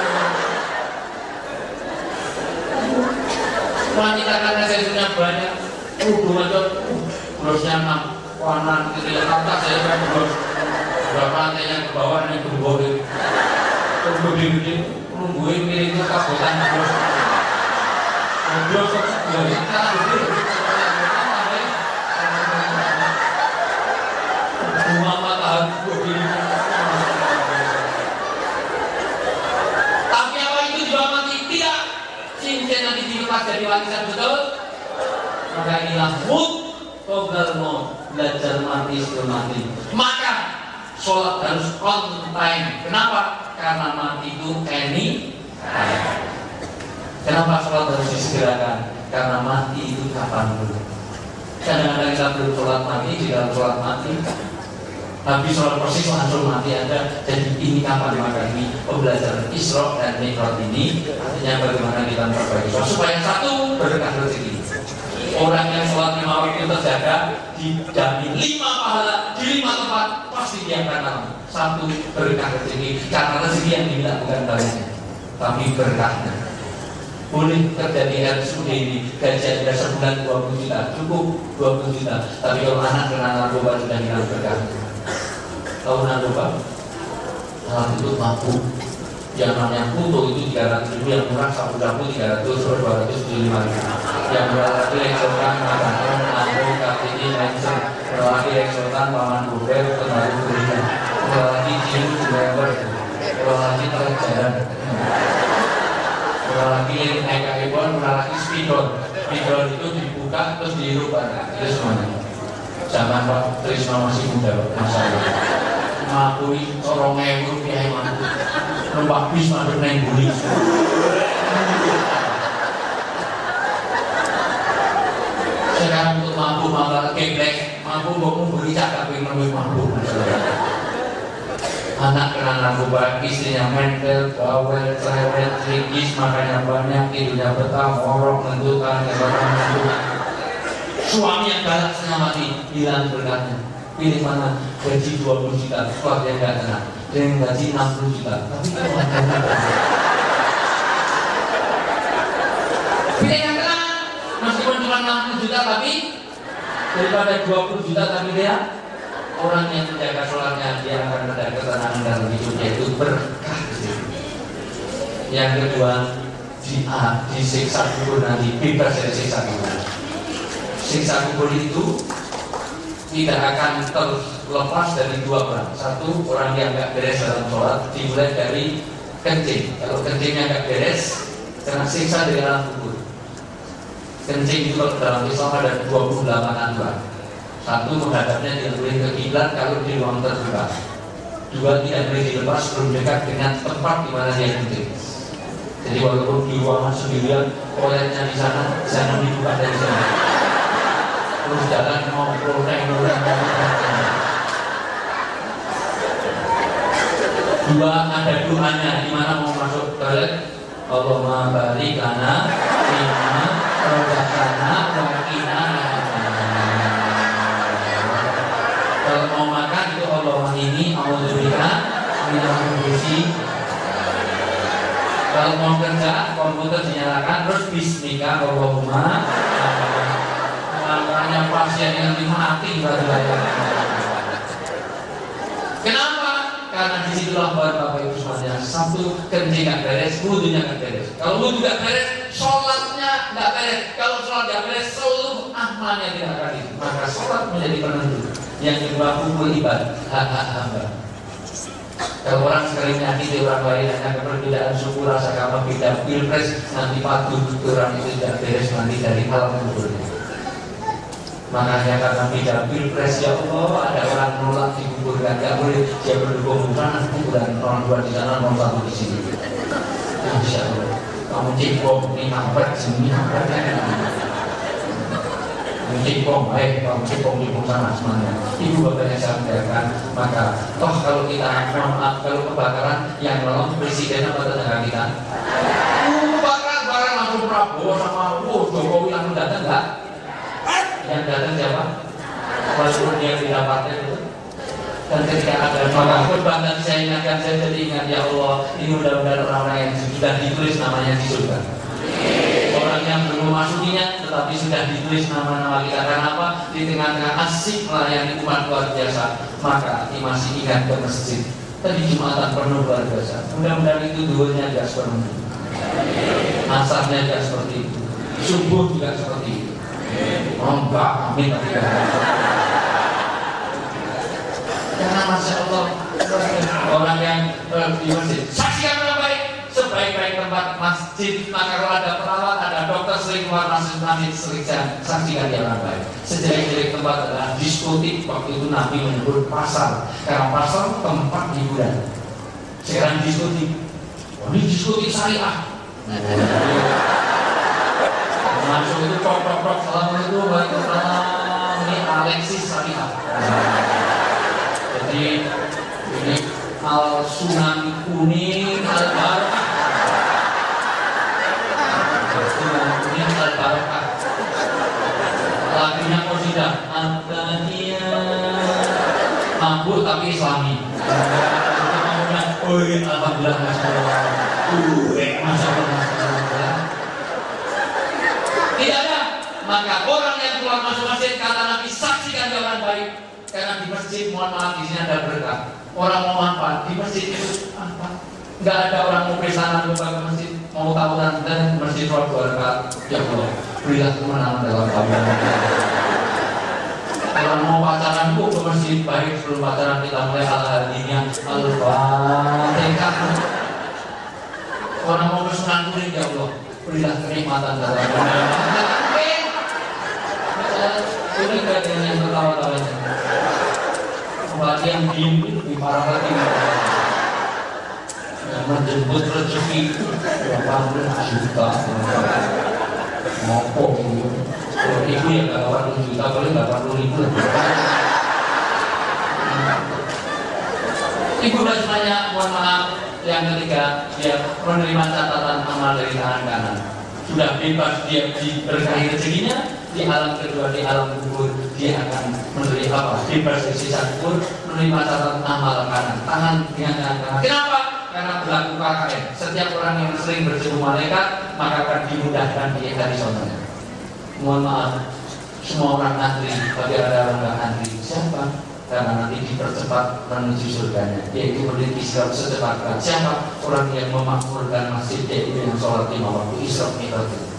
wanita karena saya punya banyak brosnya 6 warna kiri atas saya kan bros berapa lantainya ke bawah ini berbohong gede-gede nungguin miliknya kabutan bros bros bunga matahari tapi apa itu juga mati? Tidak. Cincin nanti dilepas dari warisan betul. Maka inilah belajar mati sebelum mati. Maka sholat harus on time. Kenapa? Karena mati itu anytime. Kenapa sholat harus disegerakan? Karena mati itu kapan dulu. Kadang-kadang kita belum sholat mati, di dalam sholat mati habis sholat persis langsung mati ada. Jadi ini kapan? Maka ini pembelajaran Isra dan Mi'raj ini artinya bagaimana kita memperbaiki sholat supaya satu berkah rezeki. Orang yang sholat 5 waktu terjaga dijamin 5 pahala di 5 tempat pasti dia akan menang. Satu berkah rezeki karena rezeki yang diminta bukan baliknya tapi berkahnya. boleh kerja di RSUD ini, gaji Anda sebulan 20 juta, cukup 20 juta. Tapi kalau anak kena narkoba sudah hilang berkah. Tahu narkoba? Alat itu mampu. Yang namanya putu itu 300 ribu, yang murah sapu sapu 300, 275 ribu. Yang murah lagi reksotan, makanan, lampu, kartini, lenser, murah lagi reksotan, paman buber, kembali berikan, murah lagi cium, member, murah lagi pelajaran. Murah lagi eka-ekon, murah lagi spidol. Spidol itu dibuka terus dirubah, itu semuanya. Zaman Pak Trisno masih muda, masalah. Mengakui orang ewu rupiah yang mampu. Numpak bis masuk neng buri. Sekarang untuk mampu malah keblek, mampu mau beri cakap yang mampu. Anak kena narkoba, istrinya mental, bawel, cerewet, trikis, makannya banyak, tidurnya betah, ngorok, nentukan, nentukan. Suami yang galak setengah mati, hilang berkatnya. Pilih mana? Gaji 20 juta, keluarga yang gak tenang. Dengan gaji 60 juta, tapi pilih yang tenang. Meskipun cuma 60 juta, tapi daripada 20 juta, tapi dia orang yang menjaga sholatnya, dia akan ada ketenangan dalam hidupnya, itu berkah. Yang kedua, disiksa kubur nanti, bebas dari siksa kubur. Siksa kubur itu tidak akan terlepas dari dua orang. Satu, orang yang nggak beres dalam sholat, dimulai dari kencing. Kalau kencingnya nggak beres, kena siksa dari alam kubur. Kencing itu dalam Islam ada 28 aturan. Satu, menghadapnya tidak boleh ke kiblat kalau di ruang terbuka. Dua, tidak boleh dilepas sebelum dekat dengan tempat di mana dia kencing. Jadi walaupun di ruangan sendirian, toiletnya di sana, jangan dibuka dari sana. Terus jalan mau neng. Dua, ada doanya di mana mau masuk toilet. Allahumma barik lana fima razaqtana wa qina kalau mau makan itu Allahumma ini a'udzubika minal khubuthi. Kalau mau kerja, komputer dinyalakan terus bismika Allahumma. Makanya pasien yang mati berlayar. Kenapa? Karena disitulah Bapak Ibu semuanya. Satu, kencing nggak beres, wudunya nggak beres. Kalau wudu nggak beres, sholatnya nggak beres. Kalau sholat nggak beres, seluruh amalnya tidak akan itu. Maka sholat menjadi penentu. Yang kedua, hukum ibadah, hak-hak hamba. Kalau orang sekali menyakiti orang lain hanya perbedaan suku, rasa agama, beda pilpres, nanti patuh orang itu tidak beres nanti dari alam kuburnya. Makanya karena beda pilpres, ya Allah, ada orang menolak dikuburkan, nggak boleh dia berdukung bukan kuburan orang tua di sana, orang satu di sini. Insya Allah, kamu cipom ini mampet sini cipom, baik, kamu cipom di sana semuanya. Ibu bapaknya saya menjaga, maka toh kalau kita mohon maaf kalau kebakaran yang nolong presiden apa tetangga kita? Barang langsung Prabowo sama Jokowi yang datang enggak? Yang datang siapa? Walaupun dia tidak partai itu. Dan ketika ada maka kebanggaan saya ingatkan, saya jadi ingat, ya Allah, ini mudah-mudahan orang-orang yang sudah ditulis namanya di surga. Orang yang belum memasukinya tetapi sudah ditulis nama-nama kita. Karena apa? Di tengah-tengah asik melayani umat luar biasa, maka masih ingat ke masjid. Tadi Jumatan penuh luar biasa. Mudah-mudahan itu duhurnya tidak seperti itu, asarnya tidak seperti itu, subuh juga seperti itu. Oh enggak, amin. Karena Masya Allah, orang yang di masjid, saksikan dengan baik, sebaik-baik tempat masjid. Maka kalau ada perawat, ada dokter sering keluar masjid sering saksikan dia dengan baik. Sejelek-jelek tempat adalah diskotik. Waktu itu Nabi menyebut pasar, karena pasar tempat hiburan. Sekarang diskotik, ini diskotik syariah. Masuk itu prok-prok, assalamualaikum, waalaikumsalam. Ini Alexis Syariah. Jadi ini Al Sunan Kuning Al Barakah. Sunan Kuning Al Barakah. Lagunya qasidah. Mabuk tapi Islami. Oh iya, alhamdulillah, masya Allah. Masya Allah. Maka orang yang keluar masuk masjid, kata Nabi, saksikan dia orang baik. Karena di masjid, mohon maaf, di sini ada berkah. Orang mau manfaat di masjid itu apa? Nggak ada orang mau pesanan lupa ke masjid, mau tawuran dan masjid sholat 2 rakaat. Ya Allah, berilah kemenangan dalam tawuran. Orang mau pacaran ke masjid, baik sebelum pacaran kita mulai al-hadiyah, al-fatihah. Orang mau bersunan kuning, ya Allah, berilah kenikmatan dalam tawuran. Ini bagian yang tertawa-tawanya. Kembali yang diem itu lebih parah lagi. Yang menjemput rezeki 80 juta. Ngopok ini. Kalau ibu ya gak 80 juta, paling 80 ribu lah. Ibu dan semuanya, mohon maaf. Yang ketiga, dia menerima catatan amal dari tangan kanan. Sudah bebas dia berkahi rezekinya. Di alam kedua, di alam kubur, dia akan menerima apa? Bebas dari sisa kubur, menerima catatan amal kanan, tangan dengan tangan kanan. Kenapa? Karena berlaku KKN. Setiap orang yang sering bertemu malaikat, maka akan dimudahkan di hari sonanya. Mohon maaf, semua orang antri, tapi ada orang nggak antri. Siapa? Karena nanti dipercepat menuju surganya, yaitu berdiri Isra secepatnya. Siapa? Orang yang memakmurkan masjid, yaitu yang sholat 5 waktu Isra Mi'raj.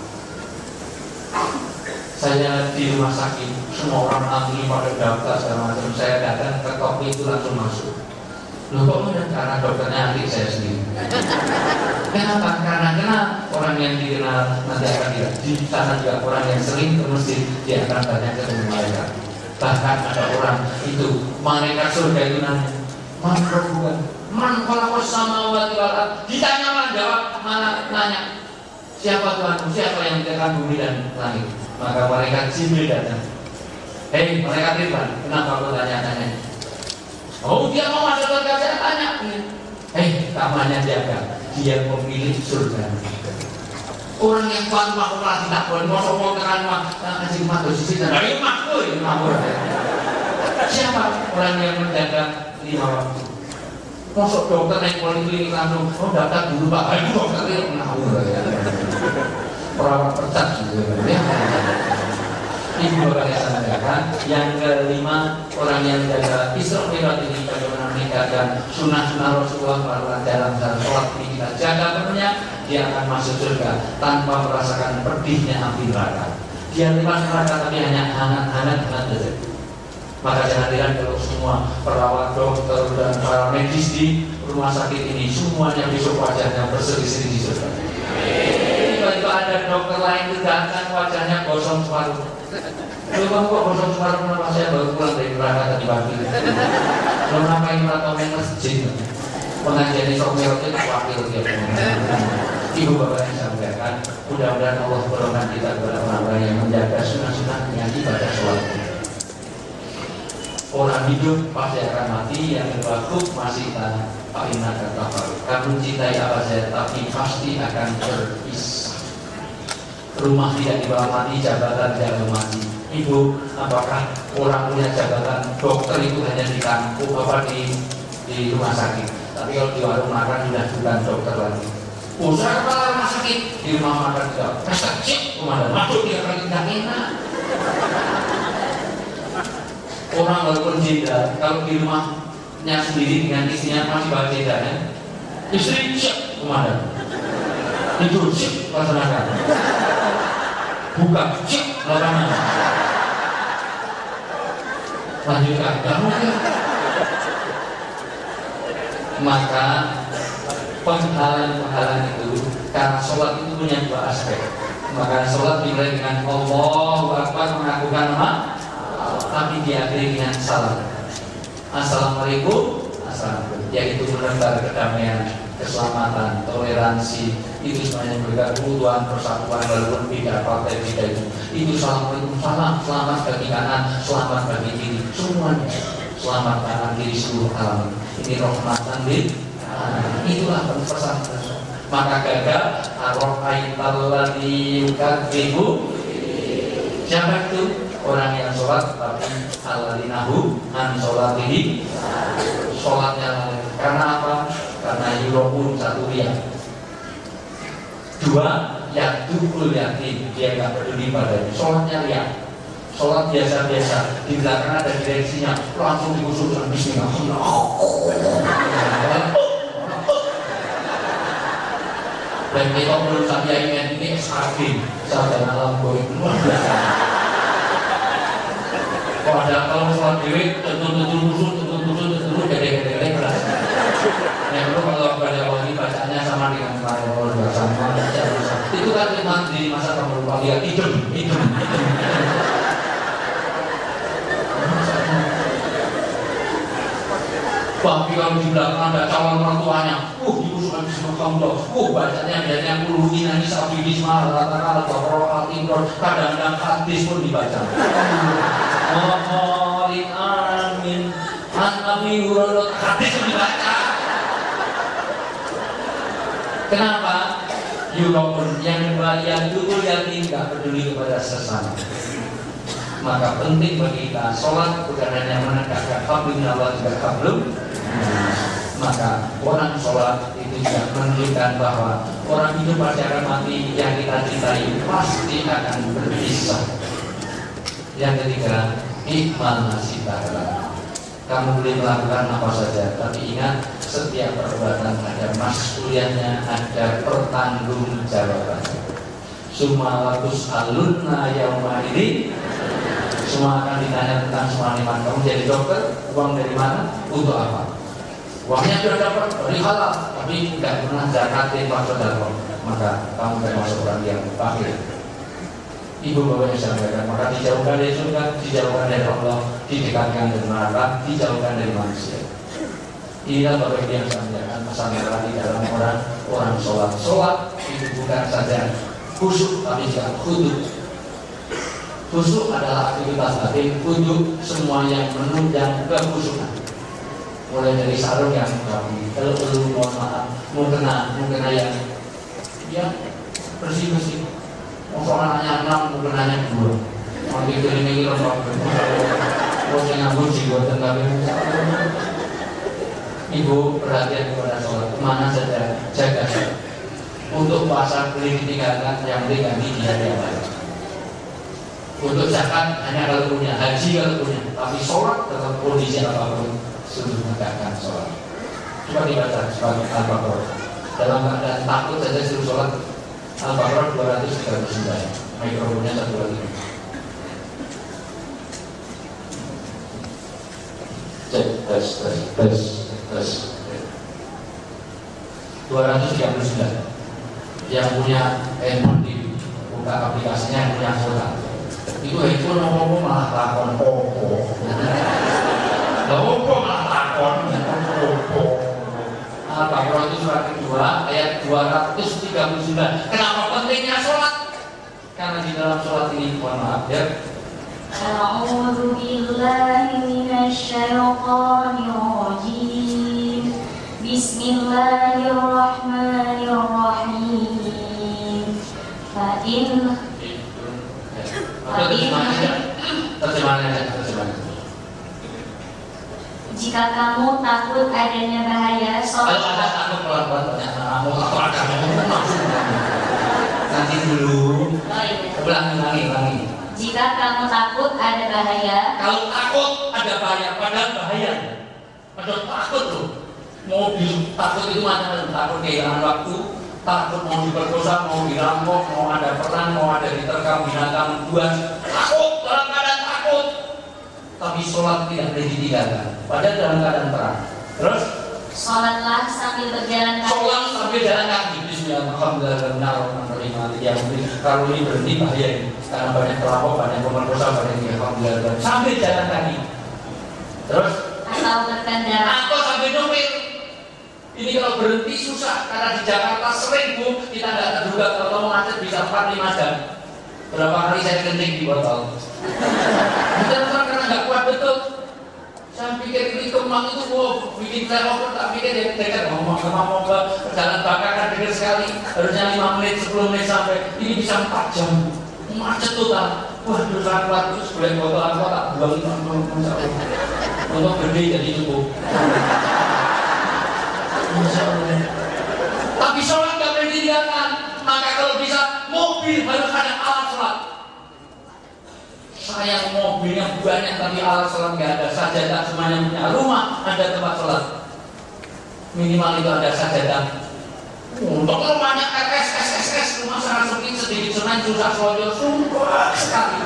Saya di rumah sakit, semua orang antri pada daftar segala macam. Saya datang ke toko itu langsung masuk. Loh kok mudah? Karena dokternya adik saya sendiri. Kenapa? Karena orang yang dikenal nanti akan tidak. Di sana juga orang yang sering ke masjid, dia akan banyak ketemu malaikat. Bahkan ada orang itu malaikat surga itu nanya, man bukan, man khalaqas samawati wal ardh. Ditanya malah jawab, mana nanya, siapa Tuhanmu, siapa yang menciptakan bumi dan langit? Maka malaikat Jibril datang. Hei malaikat Ridwan, kenapa kau tanya-tanya? Oh dia mau masuk surga, saya tanya. Hei kamu hanya jaga, dia pemilik surga. Orang yang kuat mah orang tidak boleh mau tekan mah kasih mah dosis dan ayo makmur. Siapa orang yang menjaga 5 waktu? Masuk dokter naik poliklinik langsung, oh daftar dulu Pak, ayo dokter ini ngawur ya. Perawat percat gitu ya. Ibu bapak yang saya sampaikan. Yang kelima, orang yang jaga Isra Mi'raj ini bagaimana meningkatkan sunnah-sunnah Rasulullah melalui dalam sholat ini kita jaga penuhnya, dia akan masuk surga tanpa merasakan pedihnya api neraka. Dia lewat neraka tapi hanya hangat-hangat saja. Maka jangan heran kalau semua perawat, dokter dan para medis di rumah sakit ini semuanya besok wajahnya berseri-seri di surga. Tiba-tiba ada dokter lain itu datang wajahnya gosong separuh. Lalu kamu kok gosong separuh? Kenapa? Saya baru pulang dari neraka tadi pagi. Lalu ngapain atau main masjid? Pengajian Isra Mi'raj itu wakil dia. Ibu bapak yang saya sampaikan, mudah-mudahan Allah berkenan kita kepada orang-orang yang menjaga sunnah-sunnahnya ibadah sholat. Orang hidup pasti akan mati, yang kedua masih tanah. Pak Ina kata, kamu cintai apa saja, tapi pasti akan berpisah. Rumah tidak dibawa mati, jabatan tidak mati. Ibu, apakah orang punya jabatan dokter itu hanya di kampung apa di rumah sakit? Tapi kalau di warung makan sudah bukan dokter lagi. Usaha kepala rumah sakit di rumah makan juga. Pesta cik, kemana? Masuk dia lagi tidak enak. Orang walaupun jeda, kalau di rumahnya sendiri dengan istrinya masih bawa jeda ya. Istri cik, kemana? Tidur cik, laksanakan. Buka cik, laksanakan. Lanjutkan, gak mungkin. Maka penghalang-penghalang itu karena sholat itu punya 2 aspek. Maka sholat dimulai dengan Allahu Akbar, mengakukan nama, tapi diakhiri dengan salam. Assalamualaikum, assalamualaikum. Yaitu menebar kedamaian, keselamatan, toleransi. Itu semuanya memberikan keutuhan, persatuan, walaupun beda partai beda itu. Itu assalamualaikum, salam, selamat bagi kanan, selamat bagi kiri, semuanya. Selamat kanan kiri seluruh alam. Ini rahmatan lil alamin. Itulah pesan. Maka gagal arrahaitalladzi yukadzibu. Siapa itu? Orang yang sholat tapi alladzinahu an sholatihi. Sholatnya karena apa? Karena yurobun satu riak. Dua, yadukul yatim, dia nggak peduli padanya. Sholatnya lihat, sholat biasa-biasa, di belakang ada direksinya, langsung digusur bismillah. Dan kita menurut saya ini SAG, sarjana alam boy, luar biasa. Kalau sholat dewi, tentu gede-gede beras. Yang perlu kalau pada wali bacaannya sama dengan kalau sama itu kan di masa kamu lupa lihat idem. Tapi kalau di belakang ada calon mertuanya, diusulkan semua kamu loh, bacanya biasanya puluhin nanti sapi bismillah, rata-rata al-Imran, kadang-kadang hadis pun dibaca. Mohon amin, Nabi Hurairah hadis pun dibaca. Kenapa? Yulokun yang dulu yang tidak peduli kepada sesama. Maka penting bagi kita sholat bukan hanya menegakkan hablum Allah juga hablum. Maka orang sholat itu juga menunjukkan bahwa orang hidup pada mati yang kita cintai pasti akan berpisah. Yang ketiga, ikmal nasibah. Kamu boleh melakukan apa saja, tapi ingat setiap perbuatan ada mas'uliyahnya, ada pertanggungjawabannya. Sumalatus alunna yauma ini, semua akan ditanya tentang semua nikmat. Kamu jadi dokter, uang dari mana? Untuk apa? Uangnya sudah dapat dari halal, tapi tidak pernah zakatin sedekah, maka kamu termasuk orang yang fakir. Ibu bapak yang sampaikan, maka dijauhkan dari surga, dijauhkan dari Allah, didekatkan dari neraka, dijauhkan dari manusia. Inilah bapak yang sampaikan pesan di dalam orang sholat. Sholat itu bukan saja khusyuk, tapi juga khudud. Khusyuk adalah aktivitas batin, khudud semua yang menunjang kekhusyukan. Mulai dari sarung yang rapi, kalau perlu mohon maaf, mau kena yang bersih. Soalnya 6, bukan hanya 2. Mau dikelilingi lembab. Mau nganggur jiwa tengah. Ibu perhatian kepada sholat, kemana saja jaga. Untuk puasa boleh ditinggalkan, yang penting ganti di hari yang lain. Untuk zakat hanya kalau punya, haji kalau punya. Tapi sholat dalam kondisi apapun sudah menegakkan sholat. Coba dibaca sebagai Al-Baqarah. Dalam keadaan takut saja suruh sholat. Al-Baqarah 239. Mikrofonnya 1 lagi. Cek, tes. 239. Yang punya handphone buka aplikasinya, yang punya kuota. Itu handphone ngomong malah takon opo. Malah takon opo. Al-Baqarah itu surat kedua ayat 239. Kenapa pentingnya sholat? Karena di dalam sholat ini, mohon maaf ya. A'udzu billahi minasy syaithanir rajim. Bismillahirrahmanirrahim. Terjemahannya. Jika kamu takut adanya bahaya, Kalau ada takut pelan-pelan mau apa nanti dulu. Ulangi. Jika kamu takut ada bahaya, Kalau takut ada bahaya, padahal bahaya. Padahal takut loh. Mau takut itu macam-macam. Takut kehilangan waktu, takut mau diperkosa, mau dirampok, mau ada perang, mau ada diterkam binatang buas. Takut, dalam keadaan takut. Tapi sholat tidak boleh ditinggalkan. Padahal dalam keadaan perang. Terus sholatlah sambil berjalan kaki. sholat sambil jalan kaki. Bismillahirrahmanirrahim. Kalau ini berhenti bahaya ini. Karena banyak perampok, banyak pemerkosa, banyak alhamdulillah. Sambil jalan kaki. Terus atau berkendara. atau sambil nyopir. Ini kalau berhenti susah. Karena di Jakarta sering Bu, kita nggak terduga kalau macet bisa 4-5 jam. Berapa kali saya kencing di botol. Bukan karena nggak kuat betul. Saya pikir ini Kemang itu bikin saya over, tak pikir dia dekat mau ke jalan Bakaran dekat sekali, harusnya 5 menit, 10 menit sampai, ini bisa 4 jam, macet total. Waduh, sangat kuat, terus boleh botol apa tak buang untuk gede jadi cukup. Tapi sholat gak boleh ditinggalkan. Maka mobil harus ada alat sholat. Saya mobilnya banyak tapi alat sholat nggak ada. Sajadah semuanya punya rumah ada tempat sholat. Minimal itu ada sajadah. Untuk rumahnya RS, rumah sangat sempit, sedikit semen, susah soalnya, sumpah sekali.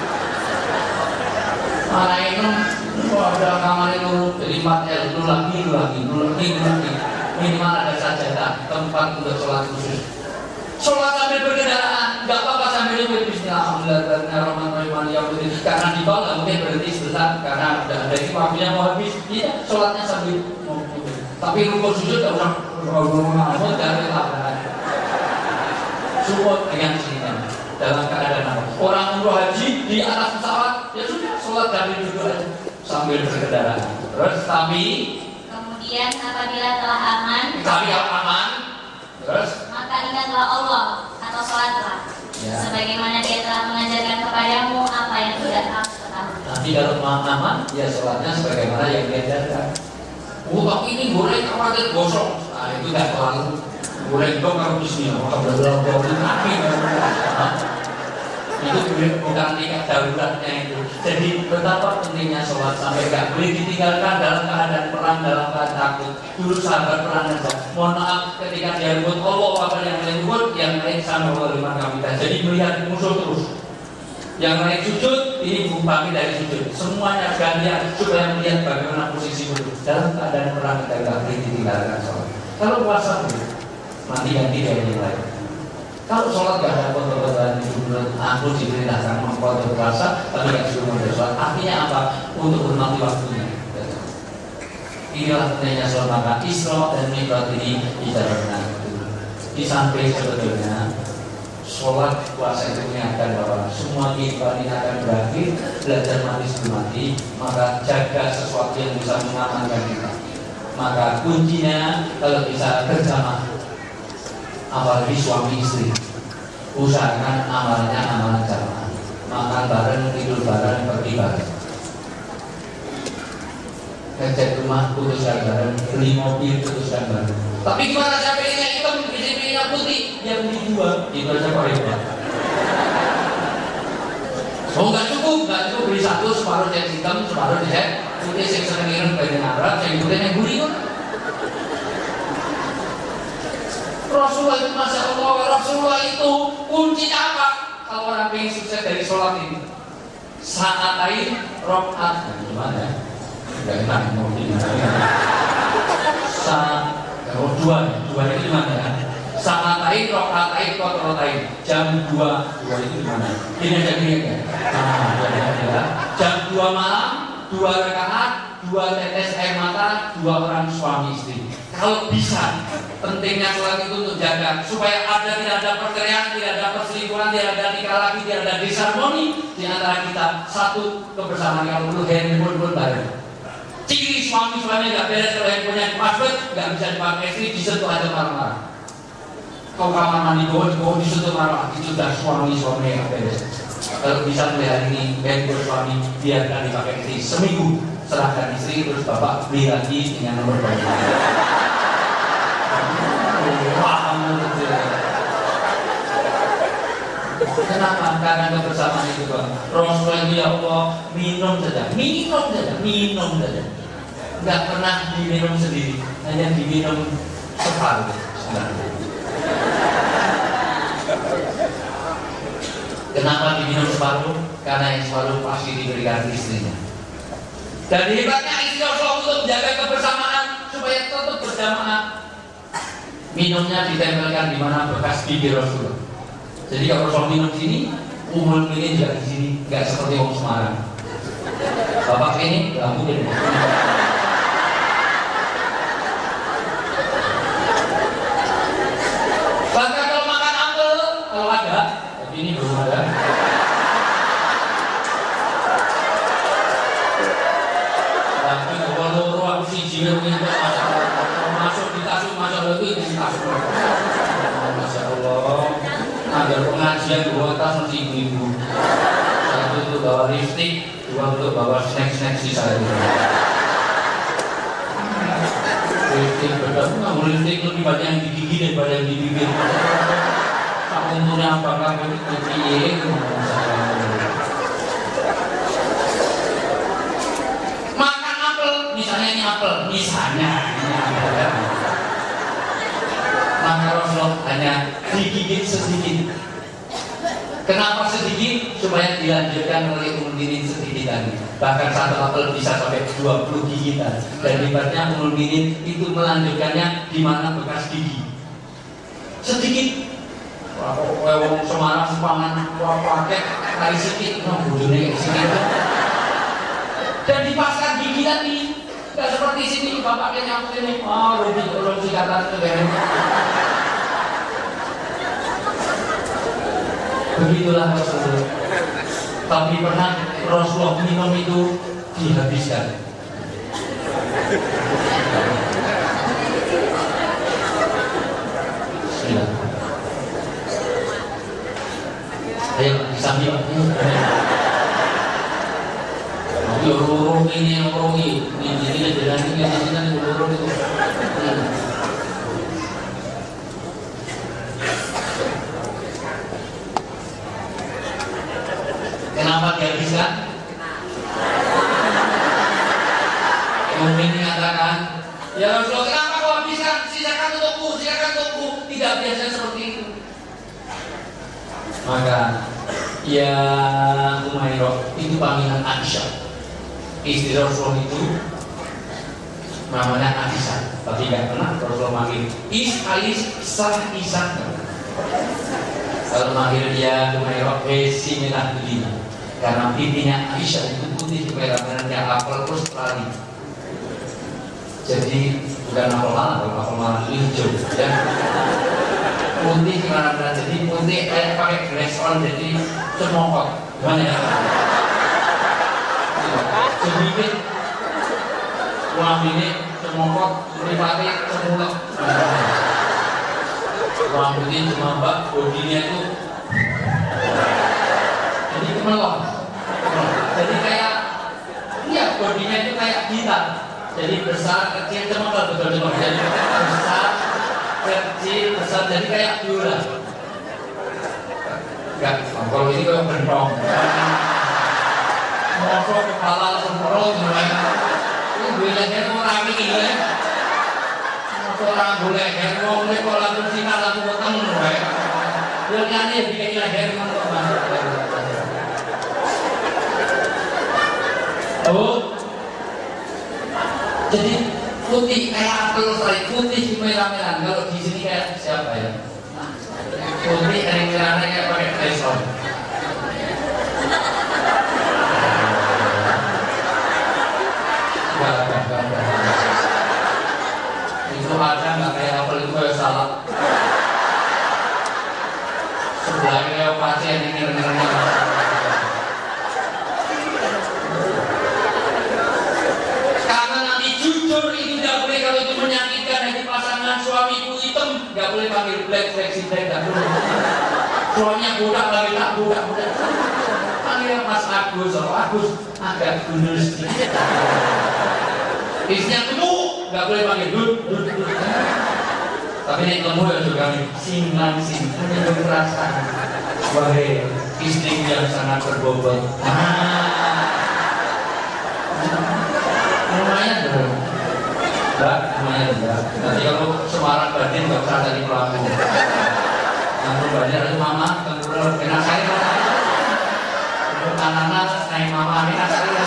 Mana itu, ada kamar itu jadi 4L, itu lagi. Minimal ada sajadah, tempat untuk sholat khusus. Sholat sambil berkendaraan, nggak apa-apa sambil nyebut Bismillahirrahmanirrahim. Karena di tol nggak mungkin berhenti sebentar, karena ada ini waktunya mau habis. Iya, sholatnya sambil mau. Tapi rukuk sujud nggak usah dari lapangan. Support dengan sini dalam keadaan apa? Orang umroh haji di atas pesawat, ya sudah sholat sambil duduk aja sambil berkendaraan. Terus tapi Kemudian apabila telah aman, terus maka ingatlah Allah atau sholatlah, sebagaimana Dia telah mengajarkan kepadamu apa yang tidak kamu ketahui. Nanti kalau aman, ya sholatnya sebagaimana yang diajarkan. Tapi ini goreng khawatir gosong, nah itu tidak terlalu goreng dong kalau bismillah, maka berlalu api. Itu bukan tingkat daruratnya itu. Jadi betapa pentingnya sholat sampai gak boleh ditinggalkan dalam keadaan perang, dalam keadaan takut. Dulu sahabat perang saja. Mohon maaf ketika dia ribut Allah apa yang lain ribut, yang lain sama oleh kami. Jadi melihat musuh terus. Yang lain sujud, ini bumi dari sujud. Semuanya gantian supaya melihat bagaimana posisi musuh. Dalam keadaan perang kita gak boleh ditinggalkan sholat. Kalau puasa nanti ganti dari yang lain. Kalau sholat gak ada kontrol-kontrolan aku diperintahkan mengkontrol puasa, tapi gak disuruh membaca sholat. Artinya apa? Untuk hormati waktunya. Inilah pentingnya sholat. Maka Isra dan Mi'raj ini dijalankan. Di samping sebetulnya sholat puasa itu mengingatkan bahwa semua kehidupan ini akan berakhir, belajar mati sebelum mati, maka jaga sesuatu yang bisa mengamankan kita. Maka kuncinya kalau bisa berjamaah, apalagi suami istri, usahakan amalnya amalan jamaah, makan bareng, tidur bareng, pergi bareng, ngecek rumah putuskan bareng, beli mobil putuskan bareng. Tapi gimana saya pilihnya hitam, pilihnya putih, yang beli dua, itu aja kok hebat. Oh nggak cukup beli satu, separuh cat hitam, separuh cat putih, yang seneng ireng banyak Arab, yang putih yang gurih. Rasulullah itu, Masya Allah, Rasulullah itu kuncinya apa? Kalau orang ingin sukses dari sholat ini, sa'atain rokaat, gimana ya? Gak enak, mau gimana? Dua itu gimana ya? Sa'atain rokaatain kotrotain, jam 2 itu gimana? Ini aja gini ya? Jam 2 malam, 2 rakaat, 2 tetes air mata, 2 orang suami istri. Kalau bisa, pentingnya sholat itu untuk jaga supaya tidak ada perceraian, tidak ada perselingkuhan, tidak ada nikah lagi, tidak ada disharmoni di antara kita. Satu kebersamaan, kalau perlu handphone pun bareng. Ciri suami nggak beres kalau handphonenya password, nggak bisa dipakai istri, disentuh aja marah-marah. Kau kamar mandi bawa disentuh marah, itu sudah suami nggak beres. Kalau bisa melihat ini handphone suami biarkan dipakai istri seminggu, serahkan istri, terus bapak beli lagi dengan nomor baru. Kenapa? Karena kebersamaan itu Bang. Rasulullah itu ya Allah minum saja. Enggak pernah diminum sendiri, hanya diminum separuh. Kenapa diminum separuh? Karena yang separuh pasti diberikan istrinya. Dan hebatnya istri Rasulullah untuk menjaga kebersamaan supaya tetap berjamaah. Minumnya ditempelkan di mana bekas bibir Rasulullah. Jadi kalau Rasul minum sini, umur ini juga di sini, nggak seperti orang Semarang. Bapak ini nggak mungkin. Bahkan kalau makan apel, kalau ada, tapi ini belum ada. Tapi kalau ruang siji itu masuk di tasuk itu di tasuk. Masya Allah. Ada pengajian 2 tas masih ibu-ibu. Satu untuk bawa lipstick, 2 untuk bawa snack-snack sisa itu. Lipstick betul, nggak boleh lipstick lebih banyak yang di gigi daripada yang di bibir. Untuknya apakah putih makan apel, misalnya ini apel, misalnya ini apel ya. Maka Rasulullah hanya digigit sedikit. Kenapa sedikit? Supaya dilanjutkan oleh Ummul sedikit lagi. Bahkan satu apel bisa sampai 20 gigitan. Dan hebatnya Ummul itu melanjutkannya di mana bekas gigi. Sedikit. Wong Semarang pangan pakai kali sedikit, bojone kayak sedikit. Dan dipasang gigi tadi. Tidak seperti sini bapaknya nyambut ini. Rugi sikatan itu kan. Begitulah Rasulullah. Tapi pernah Rasulullah minum itu dihabiskan. Bismillah. Ayo disambil. Lurung ini jalan ini lurung itu. Kenapa dihabiskan? Mungkin mengatakan, ya Rasulullah, kenapa kau habiskan? Sisakan untukku. Tidak biasa seperti itu. Maka, ya Umairah itu panggilan Aisyah. Istri Rasulullah itu namanya Aisyah. Tapi tidak pernah Rasulullah manggil Isah. Kalau manggil dia Umairah, Similah Dulina. Karena pipinya Aisyah itu putih merah-merahnya apel Australia. Jadi bukan apel malam, kalau apel malam itu hijau, ya. Putih merah-merah, jadi putih kayak pakai glass on, jadi cemokot. Gimana ya? Sedikit uang ini cemokot, dipakai cemulok. Uang putih cuma mbak, bodinya itu jadi kemelok. Jadi kayak bodinya itu kayak gitar. Jadi besar, kecil, cemokot, betul. Jadi besar, kecil, besar, jadi kayak biola. Enggak, kalau ini kayak bentong. Mosok kepala langsung perut, ini leher mau rame gitu ya. Mosok rambut leher, mau mulai kalau langsung sinar langsung ketemu ya. Bilangnya bikin leher untuk masuk. Oh, jadi putih kayak apel putih merah-merah. Kalau di sini kayak siapa ya? Putih merah-merahnya kayak pakai Tyson. Itu ada nggak kayak apel itu kayak salah. Sebelahnya kayak pasien ini renang-renang. Jujur itu tidak boleh kalau itu menyakitkan hati pasangan. Suamiku hitam, nggak boleh panggil black, flexi black, nggak boleh. Suaminya budak, lagi tak budak. Panggil Mas Agus, Agus agak gundul sedikit. Istrinya gemuk, nggak boleh panggil dud. Tapi ini gemuk ya juga nih, sing, hanya perasaan. Wahai istri yang sangat berbobot. Lumayan dong. Lumayan enggak. Nanti kalau Semarang Badin nggak usah jadi pelaku. Nanti Badin itu mama, tengkurang, enak saya. Untuk anak-anak, naik mama, enak saya.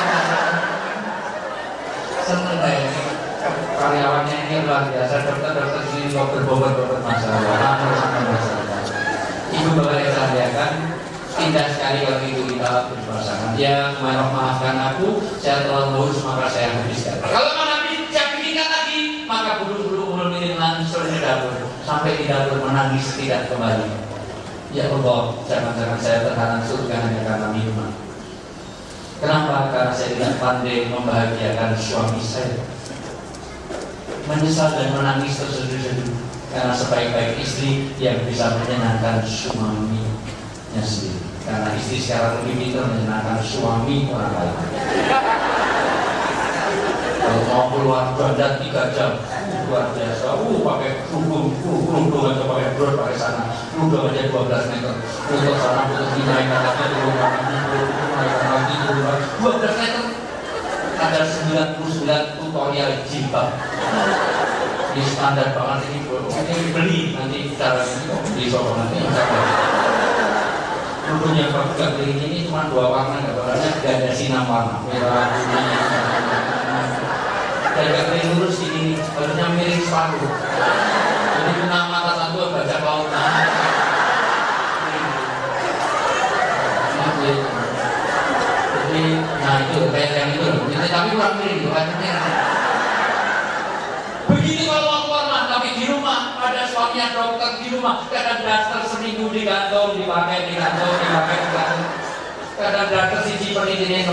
Seneng deh. Karyawannya ini luar biasa. Dokter sini kok berbobot masalah. Ibu bapak yang saya lihatkan, indah sekali kalau itu kita berpasangan. Ya, maafkan aku, saya telah lurus maka saya habiskan. Kalau Nabi saya bikinkan lagi, maka bulu-bulu ulun ini langsung di dapur sampai di dapur menangis tidak kembali. Ya Allah, jangan-jangan saya terhalang surga hanya karena minuman. Kenapa? Karena saya tidak pandai membahagiakan suami saya. Menyesal dan menangis terseduh-seduh. Karena sebaik-baik istri yang bisa menyenangkan suaminya sendiri. Karena istri secara lebih pintar menyenangkan suami orang lain. Kalau mau keluar badan 3 jam, luar biasa. Pakai kerudung aja, pakai drone, pakai sana, kerudung aja 12 meter. Putus sana, putus sini, naik atasnya, turun naik lagi, turun lagi, 12 meter. Ada 99 tutorial jilbab. Ini standar banget ini beli nanti cara ini beli soal nanti kerudungnya bagus gak beli ini cuma 2 warna, warnanya gak ada sinar warna, merah, kuning. Dan gak beli lurus ini, harusnya miring sepatu. Jadi kena mata satu baca laut. Jadi, nah itu kayak yang itu, tapi kurang miring, bukan miring. Begitu kalau mau keluar mah, tapi di rumah ada suaminya dokter di rumah, kadang daster seminggu di kantor, dipakai di kantor. Kadang daster siji penelitian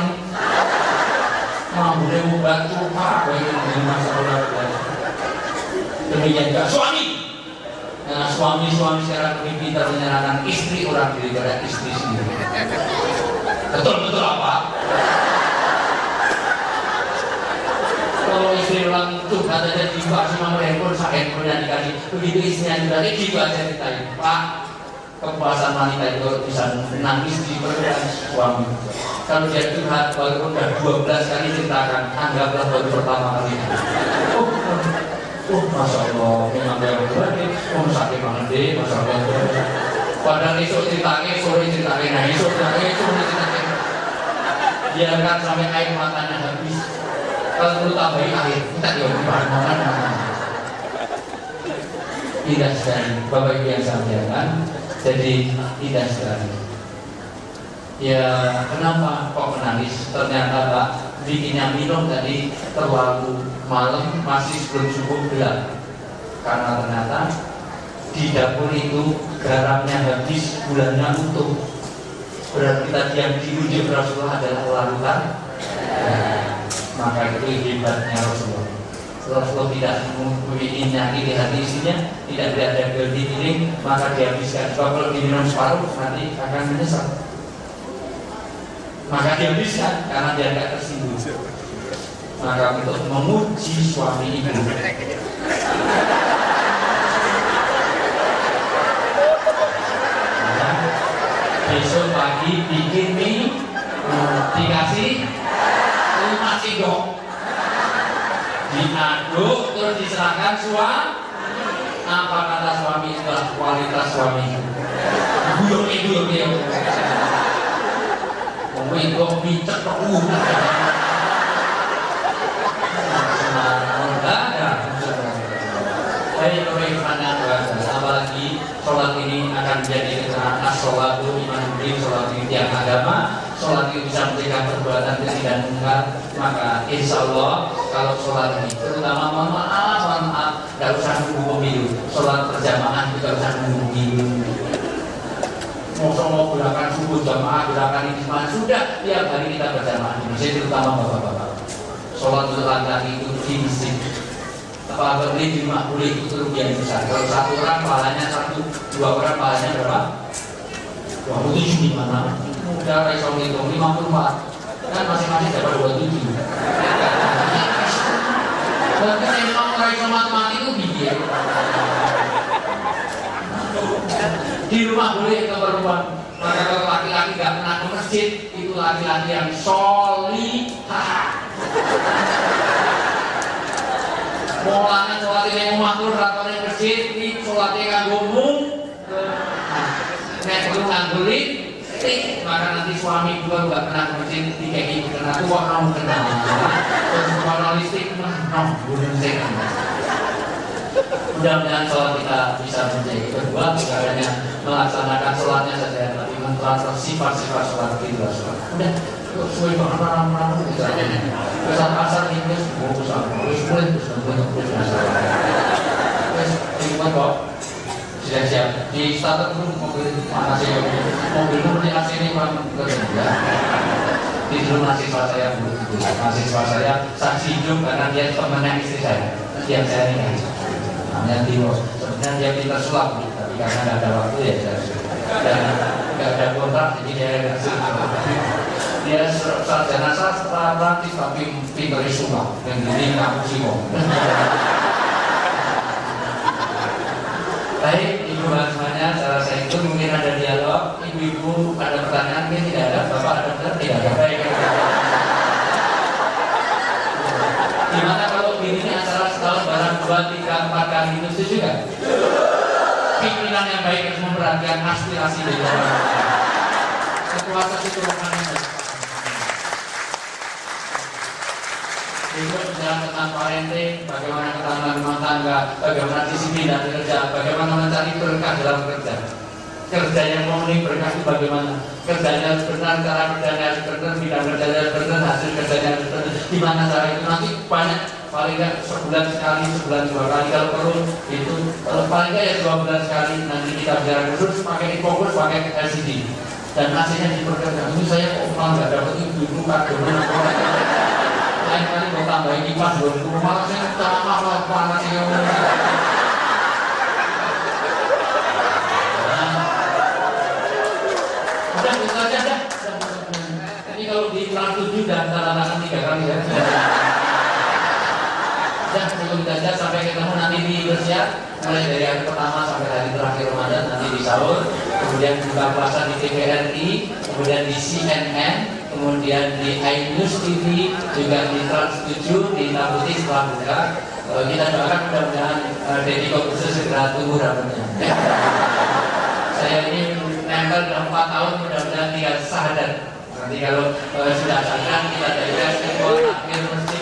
mau boleh membantu apa yang di masalah demikian juga suami. Nah, suami sekarang lebih pintar menyenangkan istri orang daripada istri sendiri. Betul apa? Kalau istri orang itu katanya dibahas sama handphone, handphone yang dikasih, begitu istrinya juga gitu aja ceritain, Pak, kepuasan wanita itu bisa nangis di perut suami. Kalau dia curhat, walaupun udah 12 kali ceritakan, anggaplah baru pertama kali. Masya Allah, memang yang berbalik, sakit banget deh, Masya Allah. Padahal esok ceritanya, sore ceritanya, nah esok ceritanya, sore ceritanya. Biarkan sampai air matanya habis. Kalau perlu tambahin air, kita diomongkan. Tidak sekali, Bapak Ibu yang saya muliakan, jadi tidak sekali. Ya kenapa kok menangis? Ternyata Pak bikinnya minum tadi terlalu malam, masih sebelum subuh gelap. Karena ternyata di dapur itu garamnya habis, gulanya utuh. Berarti tadi yang diuji Rasulullah adalah larutan. Maka itu hebatnya Rasulullah. Rasulullah tidak mempunyai nyari di hati isinya, tidak ada di piring, maka dihabiskan. Sebab kalau diminum separuh nanti akan menyesal. Maka dihabiskan karena dia tidak tersinggung. Maka untuk memuji suami ibu. Besok pagi bikin mie, dikasih 5 sendok, diaduk terus diserahkan suami. Apa kata suami? Itulah kualitas suami. Guyur. Itu picek apalagi sholat ini akan menjadi keterangan sholat itu iman beri, sholat itu tiang agama, sholat itu bisa mencegah perbuatan keji dan mungkar. Maka insya Allah kalau sholat ini terutama mohon maaf tidak usah nunggu pemilu, sholat berjamaah juga usah nunggu pemilu. Mau gerakan subuh jamaah, gerakan ini sudah tiap hari kita berjamaah di masjid, terutama bapak-bapak. Sholat untuk laki-laki itu di masjid. Apa beli di rumah boleh itu kerugian besar. Kalau 1 orang pahalanya 1, 2 orang pahalanya berapa? 27 di mana? Udah resol hitung 54. Kan masing-masing dapat 27. Berarti memang resol matematik itu bikin. Di rumah boleh ke perempuan. Maka kalau laki-laki gak pernah ke masjid, itu laki-laki yang solihah. Mulanya sholatnya yang matur, ratanya masjid, ini sholatnya ngagumum, nek belum nganggulit, maka nanti suami juga gak pernah ke masjid, dikeki kena tua kamu kena, terus moralistik, bunuh saya. Mudah-mudahan sholat kita bisa menjadi kedua, tidak hanya melaksanakan sholatnya saja, tapi mentelaah sifat-sifat sholat itu. Udah, sesuai banget orang-orang itu aja. Pasar ini terus kok siap-siap di starter dulu mobil mana sih mobil itu di AC ini kurang kerja. Di dulu mahasiswa saya saksi hidup karena dia temannya istri saya yang saya nikahi. Namanya Timo. Sebenarnya dia pintar sulap, tapi karena nggak ada waktu ya saya dan nggak ada kontrak jadi dia nggak. Dia sarjana sastra praktis tapi pintar sumpah dan ini ngaku simo. Baik, ibu semuanya, cara saya itu mungkin ada dialog. Ibu-ibu ada pertanyaan, mungkin tidak ada. Bapak ada pertanyaan, tidak ada. Baik. Gimana kalau ini acara setahun barang 2, 3, 4 kali itu setuju kan? Pimpinan yang baik harus memperhatikan aspirasi dari orang. Kekuasaan itu rohaninya. Berikut bicara tentang parenting, bagaimana ketahanan rumah tangga, bagaimana disiplin dan kerja, bagaimana mencari berkah dalam kerja. Kerja yang memenuhi berkah itu bagaimana? Kerjanya harus benar, cara kerjanya harus benar, bidang kerjanya harus benar, hasil kerjanya harus benar. Gimana cara itu nanti banyak, paling nggak sebulan sekali, sebulan 2 kali kalau perlu itu, kalau paling nggak ya 2 bulan sekali nanti kita bicara khusus pakai fokus pakai LCD dan hasilnya diperkirakan. Ini saya kok malah nggak dapat ibu kadonya lain kali mau tambahin kipas buat rumah saya malah panas ya. Udah itu aja dah. Ini kalau di kelas 7 dan tanda-tanda 3 kali ya. Udah cukup saja sampai ketemu nanti di bersiap mulai dari hari pertama sampai hari terakhir Ramadan nanti di sahur, kemudian buka puasa di TVRI, kemudian di CNN, kemudian di iNews TV, juga di Trans 7, di Hitam Putih setelah buka. Kita doakan mudah-mudahan Deddy Corbuzier segera tumbuh rambutnya. Saya ini nempel dalam 4 tahun, mudah-mudahan dia sadar. Nanti kalau sudah sadar kita dari sekolah akhir mesti